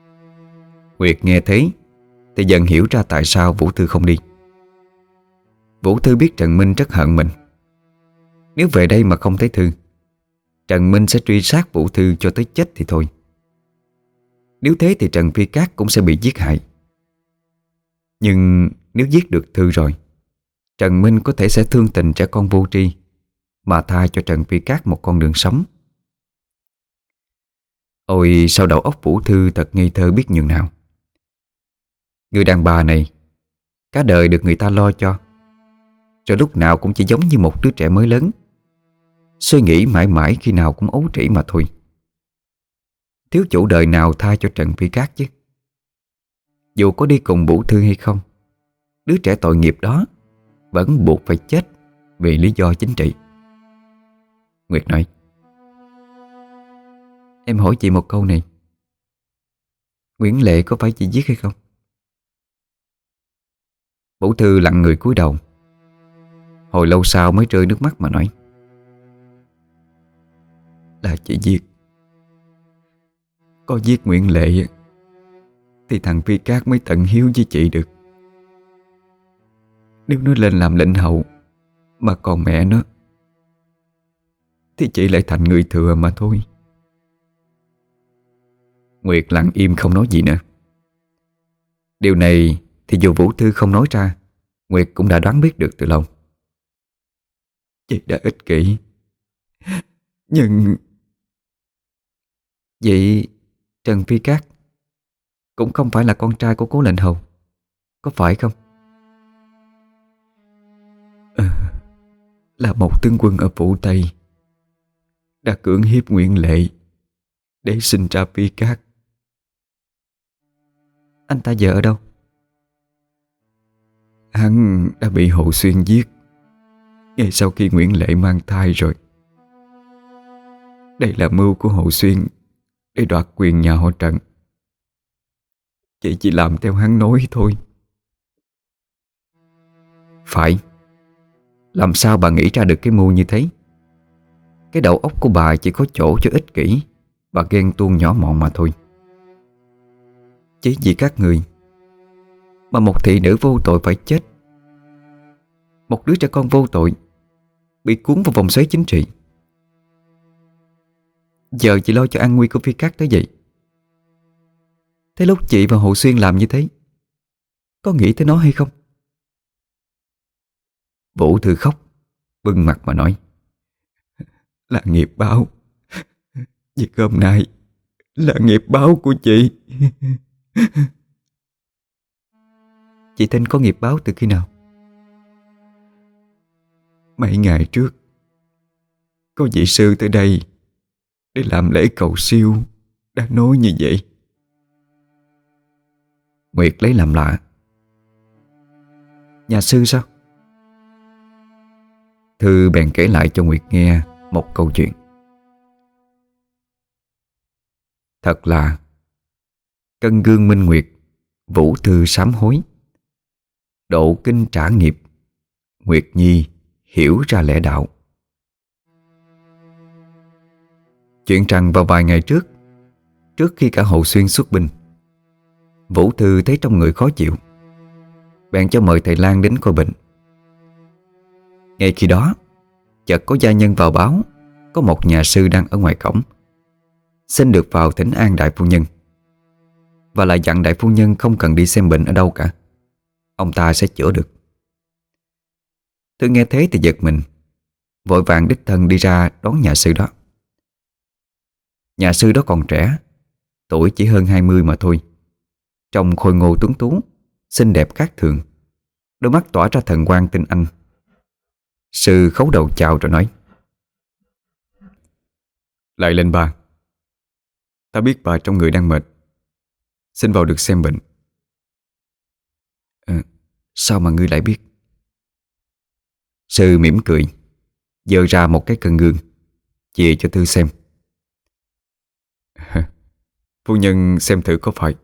Nguyệt nghe thấy thì dần hiểu ra tại sao Vũ Thư không đi. Vũ Thư biết Trần Minh rất hận mình. Nếu về đây mà không thấy Thư, Trần Minh sẽ truy sát Vũ Thư cho tới chết thì thôi. Nếu thế thì Trần Phi Cát cũng sẽ bị giết hại. Nhưng nếu giết được Thư rồi, Trần Minh có thể sẽ thương tình trẻ con vô tri mà tha cho Trần Phi Cát một con đường sống. Ôi sao đầu óc Vũ Thư thật ngây thơ biết nhường nào. Người đàn bà này cả đời được người ta lo cho, rồi lúc nào cũng chỉ giống như một đứa trẻ mới lớn, suy nghĩ mãi mãi khi nào cũng ấu trĩ mà thôi. Thiếu chủ đời nào tha cho Trần Phi Cát chứ. Dù có đi cùng Vũ Thư hay không, đứa trẻ tội nghiệp đó vẫn buộc phải chết vì lý do chính trị. Nguyệt nói: Em hỏi chị một câu này, Nguyễn Lệ có phải chị giết hay không? Vũ Thư lặng người cúi đầu. Hồi lâu sau mới rơi nước mắt mà nói: Là chị giết. Có giết Nguyễn Lệ thì thằng Phi Cát mới tận hiếu với chị được. Nếu nó lên làm lệnh hầu mà còn mẹ nó thì chị lại thành người thừa mà thôi. Nguyệt lặng im không nói gì nữa. Điều này thì dù Vũ Thư không nói ra, Nguyệt cũng đã đoán biết được từ lâu. Chị đã ích kỷ, nhưng vậy Trần Phi Cát cũng không phải là con trai của cố lệnh hầu, có phải không? Là một tướng quân ở phủ Tây đã cưỡng hiếp Nguyễn Lệ để sinh ra Phi Cát. Anh ta giờ ở đâu? Hắn đã bị Hồ Xuyên giết ngay sau khi Nguyễn Lệ mang thai rồi. Đây là mưu của Hồ Xuyên để đoạt quyền nhà họ Trần. Chị chỉ làm theo hắn nói thôi. Phải. Làm sao bà nghĩ ra được cái mưu như thế? Cái đầu óc của bà chỉ có chỗ cho ích kỷ và ghen tuông nhỏ mọn mà thôi. Chỉ vì các người mà một thị nữ vô tội phải chết, một đứa trẻ con vô tội bị cuốn vào vòng xoáy chính trị. Giờ chị lo cho an nguy của Phi Cát tới vậy. Thế lúc chị và Hồ Xuyên làm như thế, có nghĩ tới nó hay không? Vũ Thư khóc, bưng mặt mà nói: Là nghiệp báo. Việc hôm nay là nghiệp báo của chị. Chị tin có nghiệp báo từ khi nào? Mấy ngày trước, có vị sư tới đây để làm lễ cầu siêu đã nói như vậy. Nguyệt lấy làm lạ: Nhà sư sao? Thư bèn kể lại cho Nguyệt nghe một câu chuyện. Thật là cân gương minh nguyệt, Vũ Thư sám hối, độ kinh trả nghiệp, Nguyệt Nhi hiểu ra lẽ đạo. Chuyện rằng vào vài ngày trước khi cả Hồ Xuyên xuất binh, Vũ Thư thấy trong người khó chịu, bèn cho mời thầy Lang đến coi bệnh. Ngay khi đó, chợt có gia nhân vào báo có một nhà sư đang ở ngoài cổng, xin được vào thỉnh an đại phu nhân, và lại dặn đại phu nhân không cần đi xem bệnh ở đâu cả, ông ta sẽ chữa được. Thư nghe thế thì giật mình, vội vàng đích thân đi ra đón nhà sư đó. Nhà sư đó còn trẻ, tuổi chỉ hơn 20 mà thôi, trông khôi ngô tuấn tú, xinh đẹp khác thường, đôi mắt tỏa ra thần quang tinh anh. Sư khấu đầu chào rồi nói: Lại lên bà, ta biết bà trong người đang mệt, xin vào được xem bệnh. Sao mà ngươi lại biết? Sư mỉm cười, giơ ra một cái cân gương, chìa cho Thư xem. Phu nhân xem thử có phải.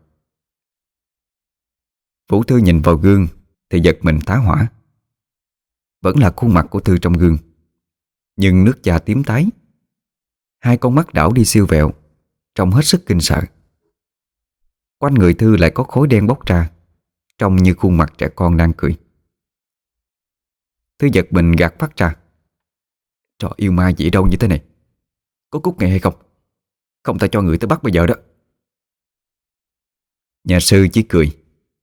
Vũ Thư nhìn vào gương thì giật mình tá hỏa. Vẫn là khuôn mặt của Thư trong gương, nhưng nước da tím tái, hai con mắt đảo đi siêu vẹo, trông hết sức kinh sợ. Quanh người Thư lại có khối đen bốc ra, trông như khuôn mặt trẻ con đang cười. Thư giật mình gạt phát ra: "Trò yêu ma gì ở đâu như thế này? Có cút ngay hay không? Không ta cho người tới bắt bây giờ đó." Nhà sư chỉ cười.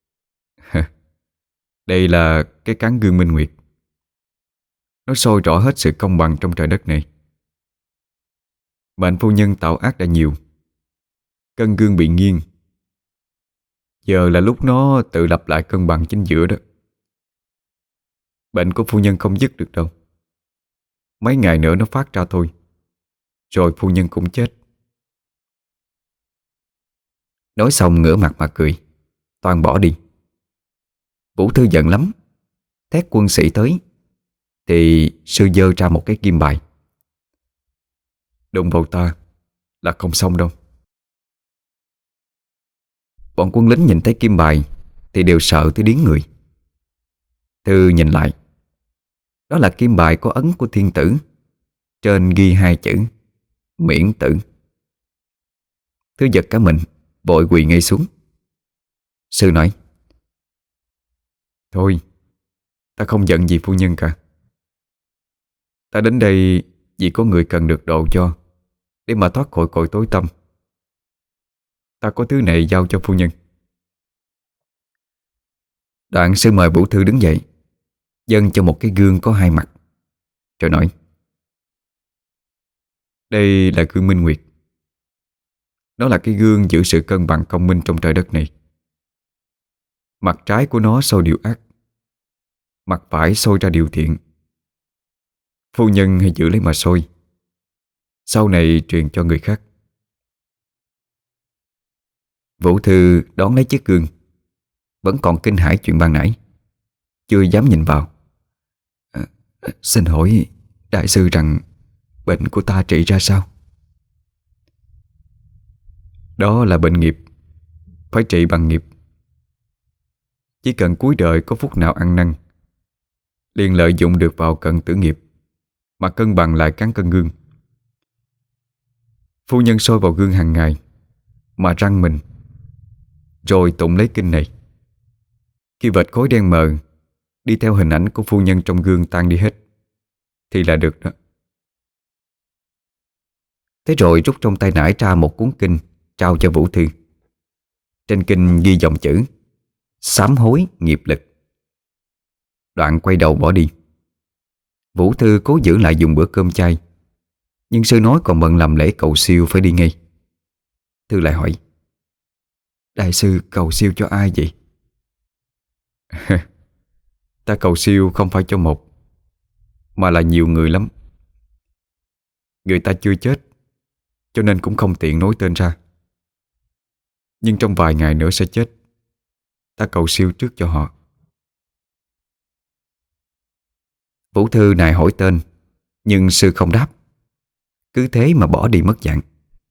"Đây là cái cán gương minh nguyệt. Nó soi rõ hết sự công bằng trong trời đất này. Mạnh phu nhân tạo ác đã nhiều, cân gương bị nghiêng. Giờ là lúc nó tự lập lại cân bằng chính giữa đó. Bệnh của phu nhân không dứt được đâu. Mấy ngày nữa nó phát ra thôi, rồi phu nhân cũng chết." Nói xong ngửa mặt mà cười, toan bỏ đi. Vũ Thư giận lắm, thét quân sĩ tới, thì sư giơ ra một cái kim bài: "Đụng vào ta là không xong đâu." Bọn quân lính nhìn thấy kim bài thì đều sợ tới điếng người. Thư nhìn lại, đó là kim bài có ấn của thiên tử, trên ghi hai chữ miễn tử. Thư giật cả mình, vội quỳ ngay xuống. Sư nói: "Thôi, ta không giận gì phu nhân cả. Ta đến đây vì có người cần được độ cho, để mà thoát khỏi cõi tối tăm. Ta có thứ này giao cho phu nhân." Đoạn sư mời Vũ Thư đứng dậy, dâng cho một cái gương có hai mặt, rồi nói: "Đây là gương minh nguyệt. Nó là cái gương giữ sự cân bằng công minh trong trời đất này. Mặt trái của nó soi điều ác, mặt phải soi ra điều thiện. Phu nhân hãy giữ lấy mà soi, sau này truyền cho người khác." Vũ Thư đón lấy chiếc gương, vẫn còn kinh hãi chuyện ban nãy, chưa dám nhìn vào. Xin hỏi đại sư rằng bệnh của ta trị ra sao?" "Đó là bệnh nghiệp, phải trị bằng nghiệp. Chỉ cần cuối đời có phút nào ăn năn, liền lợi dụng được vào cận tử nghiệp mà cân bằng lại cán cân gương. Phu nhân soi vào gương hàng ngày mà răng mình, rồi tụng lấy kinh này. Khi vệt khối đen mờ đi theo hình ảnh của phu nhân trong gương tan đi hết thì là được đó." Thế rồi rút trong tay nải ra một cuốn kinh, trao cho Vũ Thư. Trên kinh ghi dòng chữ: "Sám hối nghiệp lực." Đoạn quay đầu bỏ đi. Vũ Thư cố giữ lại dùng bữa cơm chay, nhưng sư nói còn bận làm lễ cầu siêu phải đi ngay. Thư lại hỏi: "Đại sư cầu siêu cho ai vậy?" "Ta cầu siêu không phải cho một, mà là nhiều người lắm. Người ta chưa chết, cho nên cũng không tiện nói tên ra. Nhưng trong vài ngày nữa sẽ chết, ta cầu siêu trước cho họ." Vũ Thư này hỏi tên, nhưng sư không đáp, cứ thế mà bỏ đi mất dạng.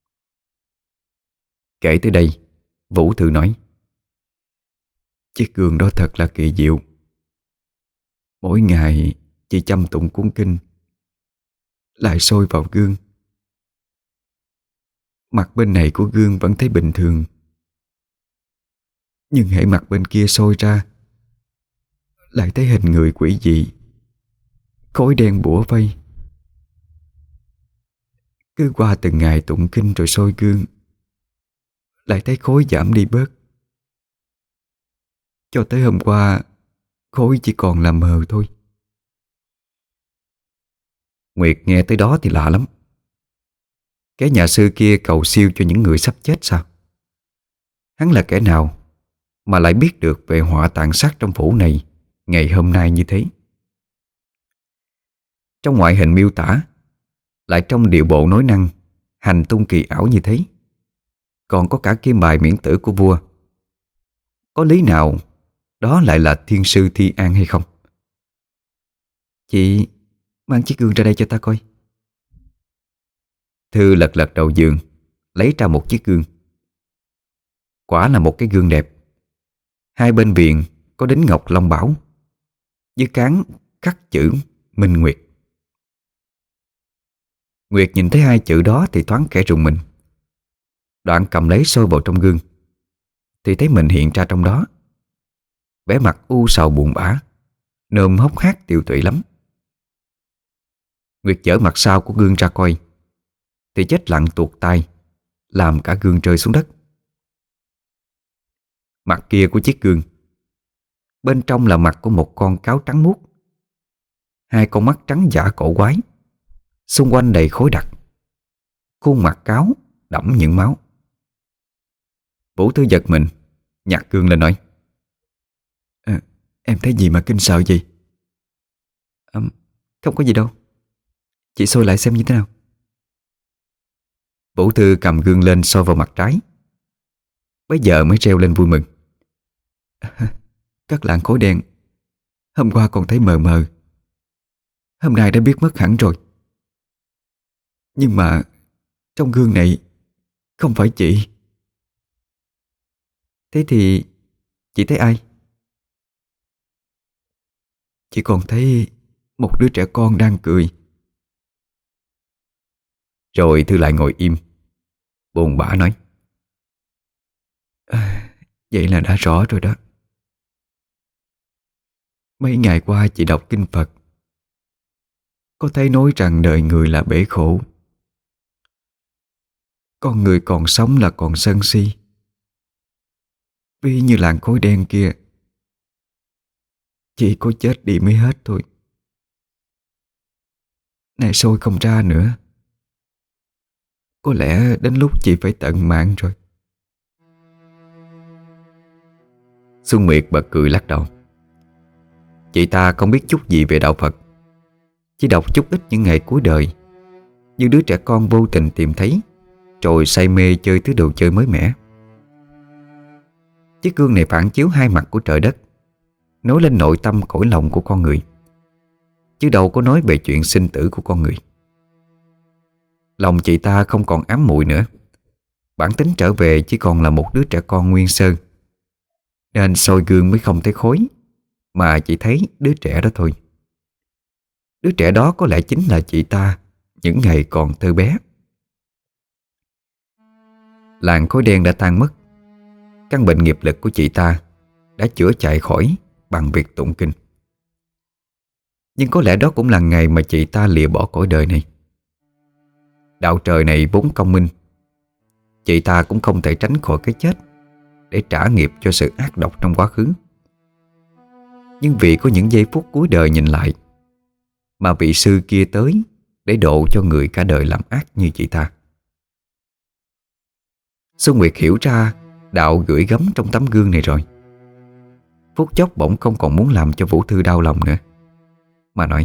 Kể tới đây, Vũ Thư nói: "Chiếc gương đó thật là kỳ diệu. Mỗi ngày chỉ chăm tụng cuốn kinh, lại soi vào gương. Mặt bên này của gương vẫn thấy bình thường, nhưng hễ mặt bên kia soi ra, lại thấy hình người quỷ dị, khói đen bủa vây. Cứ qua từng ngày tụng kinh rồi soi gương, lại thấy khói giảm đi bớt. Cho tới hôm qua, khói chỉ còn là mờ thôi." Nguyệt nghe tới đó thì lạ lắm. Cái nhà sư kia cầu siêu cho những người sắp chết sao? Hắn là kẻ nào mà lại biết được về họa tàn sát trong phủ này ngày hôm nay như thế? Trong ngoại hình miêu tả, lại trong điệu bộ nói năng, hành tung kỳ ảo như thế, còn có cả kim bài miễn tử của vua. Có lý nào đó lại là thiên sư Thi An hay không? "Chị mang chiếc gương ra đây cho ta coi." Thư lật lật đầu giường, lấy ra một chiếc gương. Quả là một cái gương đẹp. Hai bên viền có đính ngọc long bảo, dưới cán khắc chữ Minh Nguyệt. Nguyệt nhìn thấy hai chữ đó thì thoáng kẻ rùng mình. Đoạn cầm lấy soi vào trong gương, thì thấy mình hiện ra trong đó, vẻ mặt u sầu buồn bã, nơm hốc hác tiều tụy lắm. Nguyệt dở mặt sau của gương ra coi thì chết lặng tuột tay, làm cả gương rơi xuống đất. Mặt kia của chiếc gương, bên trong là mặt của một con cáo trắng muốt, hai con mắt trắng dã cổ quái, xung quanh đầy khối đặc. Khuôn mặt cáo đẫm những máu. Vũ Thư giật mình, nhặt gương lên nói: Em thấy gì mà kinh sợ gì? Không có gì đâu, chị soi lại xem như thế nào. Vũ Thư cầm gương lên soi vào mặt trái. Bấy giờ mới reo lên vui mừng: Các làn khối đen hôm qua còn thấy mờ mờ, hôm nay đã biết mất hẳn rồi. Nhưng mà trong gương này không phải chị. Thế thì chị thấy ai? Chị còn thấy một đứa trẻ con đang cười. Rồi Thư lại ngồi im, buồn bã nói: Vậy là đã rõ rồi đó. Mấy ngày qua chị đọc kinh Phật, có thấy nói rằng đời người là bể khổ. Con người còn sống là còn sân si, ví như làn khói đen kia. Chỉ có chết đi mới hết thôi. Này sôi không ra nữa. Có lẽ đến lúc chị phải tận mạng rồi. Xuân Nguyệt bật cười lắc đầu. Chị ta không biết chút gì về đạo Phật, chỉ đọc chút ít những ngày cuối đời, như đứa trẻ con vô tình tìm thấy rồi say mê chơi thứ đồ chơi mới mẻ. Chiếc gương này phản chiếu hai mặt của trời đất, nói lên nội tâm cõi lòng của con người, chứ đâu có nói về chuyện sinh tử của con người. Lòng chị ta không còn ám muội nữa. Bản tính trở về chỉ còn là một đứa trẻ con nguyên sơ, nên soi gương mới không thấy khối, mà chỉ thấy đứa trẻ đó thôi. Đứa trẻ đó có lẽ chính là chị ta những ngày còn thơ bé. Làn khói đen đã tan mất. Căn bệnh nghiệp lực của chị ta đã chữa chạy khỏi bằng việc tụng kinh. Nhưng có lẽ đó cũng là ngày mà chị ta lìa bỏ cõi đời này. Đạo trời này vốn công minh, chị ta cũng không thể tránh khỏi cái chết để trả nghiệp cho sự ác độc trong quá khứ. Nhưng vì có những giây phút cuối đời nhìn lại, mà vị sư kia tới để độ cho người cả đời làm ác như chị ta. Xuân Nguyệt hiểu ra đạo gửi gắm trong tấm gương này rồi. Phút chốc bỗng không còn muốn làm cho Vũ Thư đau lòng nữa, mà nói: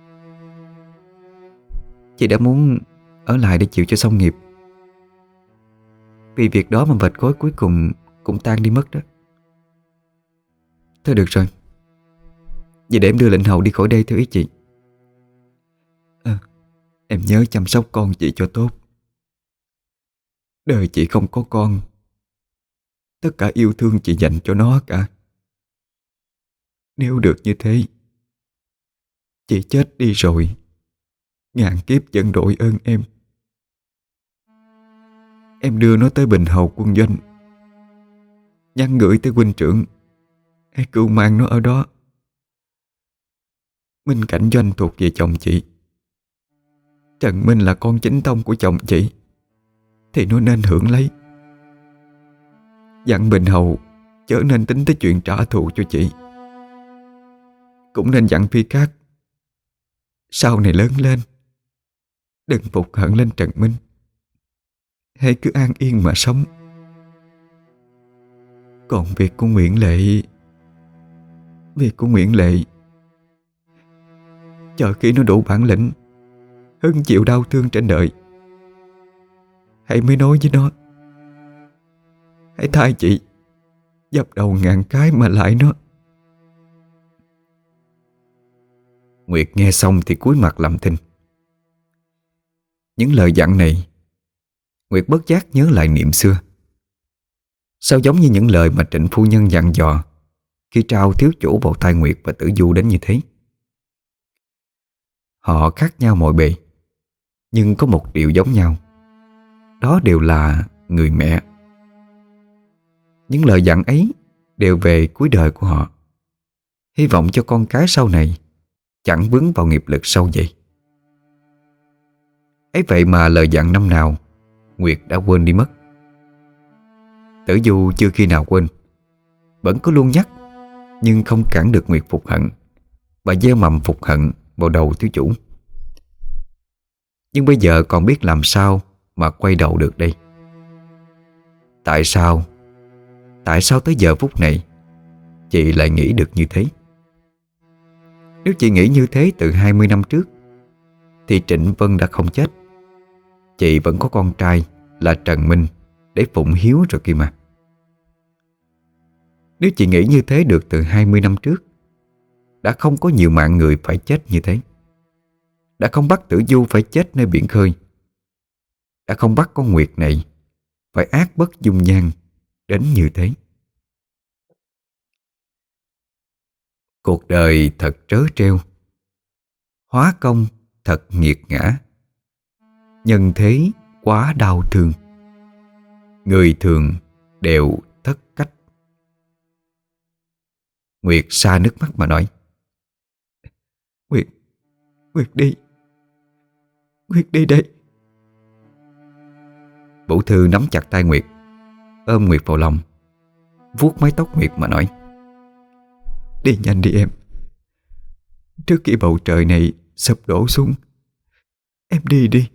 Chị đã muốn ở lại để chịu cho xong nghiệp. Vì việc đó mà vệt gối cuối cùng cũng tan đi mất đó. Thôi được rồi, vậy để em đưa lệnh hầu đi khỏi đây theo ý chị. Em nhớ chăm sóc con chị cho tốt. Đời chị không có con, tất cả yêu thương chị dành cho nó cả. Nếu được như thế, chị chết đi rồi, ngàn kiếp vẫn đội ơn em. Em đưa nó tới Bình Hầu quân doanh, nhắn gửi tới huynh trưởng hãy cưu mang nó ở đó. Minh Cảnh Doanh thuộc về chồng chị, Trần Minh là con chính tông của chồng chị, thì nó nên hưởng lấy. Dặn Bình Hầu chớ nên tính tới chuyện trả thù cho chị. Cũng nên dặn Phi Cát sau này lớn lên đừng phục hận lên Trần Minh, hãy cứ an yên mà sống. Còn việc của Nguyễn Lệ, chờ khi nó đủ bản lĩnh hứng chịu đau thương trên đời, hãy mới nói với nó. Hãy thay chị dập đầu ngàn cái mà lại nó. Nguyệt nghe xong thì cúi mặt làm thinh. Những lời dặn này, Nguyệt bất giác nhớ lại niệm xưa. Sao giống như những lời mà Trịnh phu nhân dặn dò khi trao thiếu chủ vào tay Nguyệt và Tử Du đến như thế. Họ khác nhau mọi bề, nhưng có một điều giống nhau, đó đều là người mẹ. Những lời dặn ấy đều về cuối đời của họ, hy vọng cho con cái sau này chẳng vướng vào nghiệp lực sâu vậy. Ấy vậy mà lời dặn năm nào Nguyệt đã quên đi mất. Tử Du chưa khi nào quên, vẫn có luôn nhắc, nhưng không cản được Nguyệt phục hận. Bà gieo mầm phục hận vào đầu thiếu chủ. Nhưng bây giờ còn biết làm sao mà quay đầu được đây? Tại sao tới giờ phút này chị lại nghĩ được như thế? Nếu chị nghĩ như thế từ 20 năm trước thì Trịnh Vân đã không chết. Chị vẫn có con trai là Trần Minh để phụng hiếu rồi kia mà. Nếu chị nghĩ như thế được từ 20 năm trước, đã không có nhiều mạng người phải chết như thế, đã không bắt Tử Du phải chết nơi biển khơi, đã không bắt con Nguyệt này phải ác bất dung nhan đến như thế. Cuộc đời thật trớ trêu, hóa công thật nghiệt ngã, nhân thế quá đau thương, người thường đều thất cách. Nguyệt sa nước mắt mà nói: Nguyệt đi, Nguyệt đi đây. Vũ Thư nắm chặt tay Nguyệt, ôm Nguyệt vào lòng, vuốt mái tóc Nguyệt mà nói: Đi nhanh đi em, trước khi bầu trời này sụp đổ xuống. Em đi đi.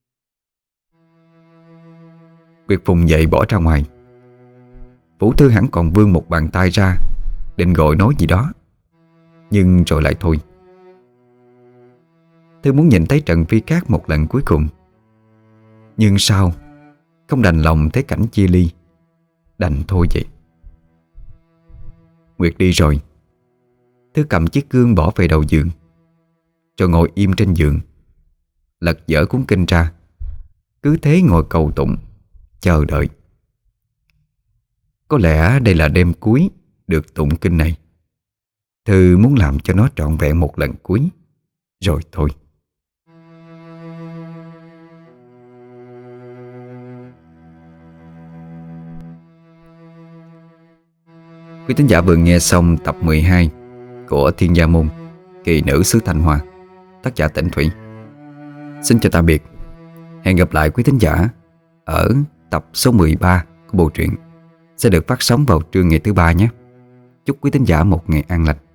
Nguyệt vùng dậy bỏ ra ngoài. Vũ Thư hẳn còn vươn một bàn tay ra định gọi nói gì đó, nhưng rồi lại thôi. Thư muốn nhìn thấy Trần Phi Cát một lần cuối cùng, nhưng sao không đành lòng thấy cảnh chia ly, đành thôi vậy. Nguyệt đi rồi. Thư cầm chiếc gương bỏ về đầu giường, rồi ngồi im trên giường, lật dở cuốn kinh ra, cứ thế ngồi cầu tụng, chờ đợi. Có lẽ đây là đêm cuối được tụng kinh này. Thư muốn làm cho nó trọn vẹn một lần cuối, rồi thôi. Quý thính giả vừa nghe xong tập 12 của Thiên Gia Môn, kỳ nữ xứ Thanh Hoa, tác giả Tĩnh Thủy. Xin chào tạm biệt. Hẹn gặp lại quý thính giả ở tập số 13 của bộ truyện, sẽ được phát sóng vào trưa ngày thứ Ba nhé. Chúc quý thính giả một ngày an lành.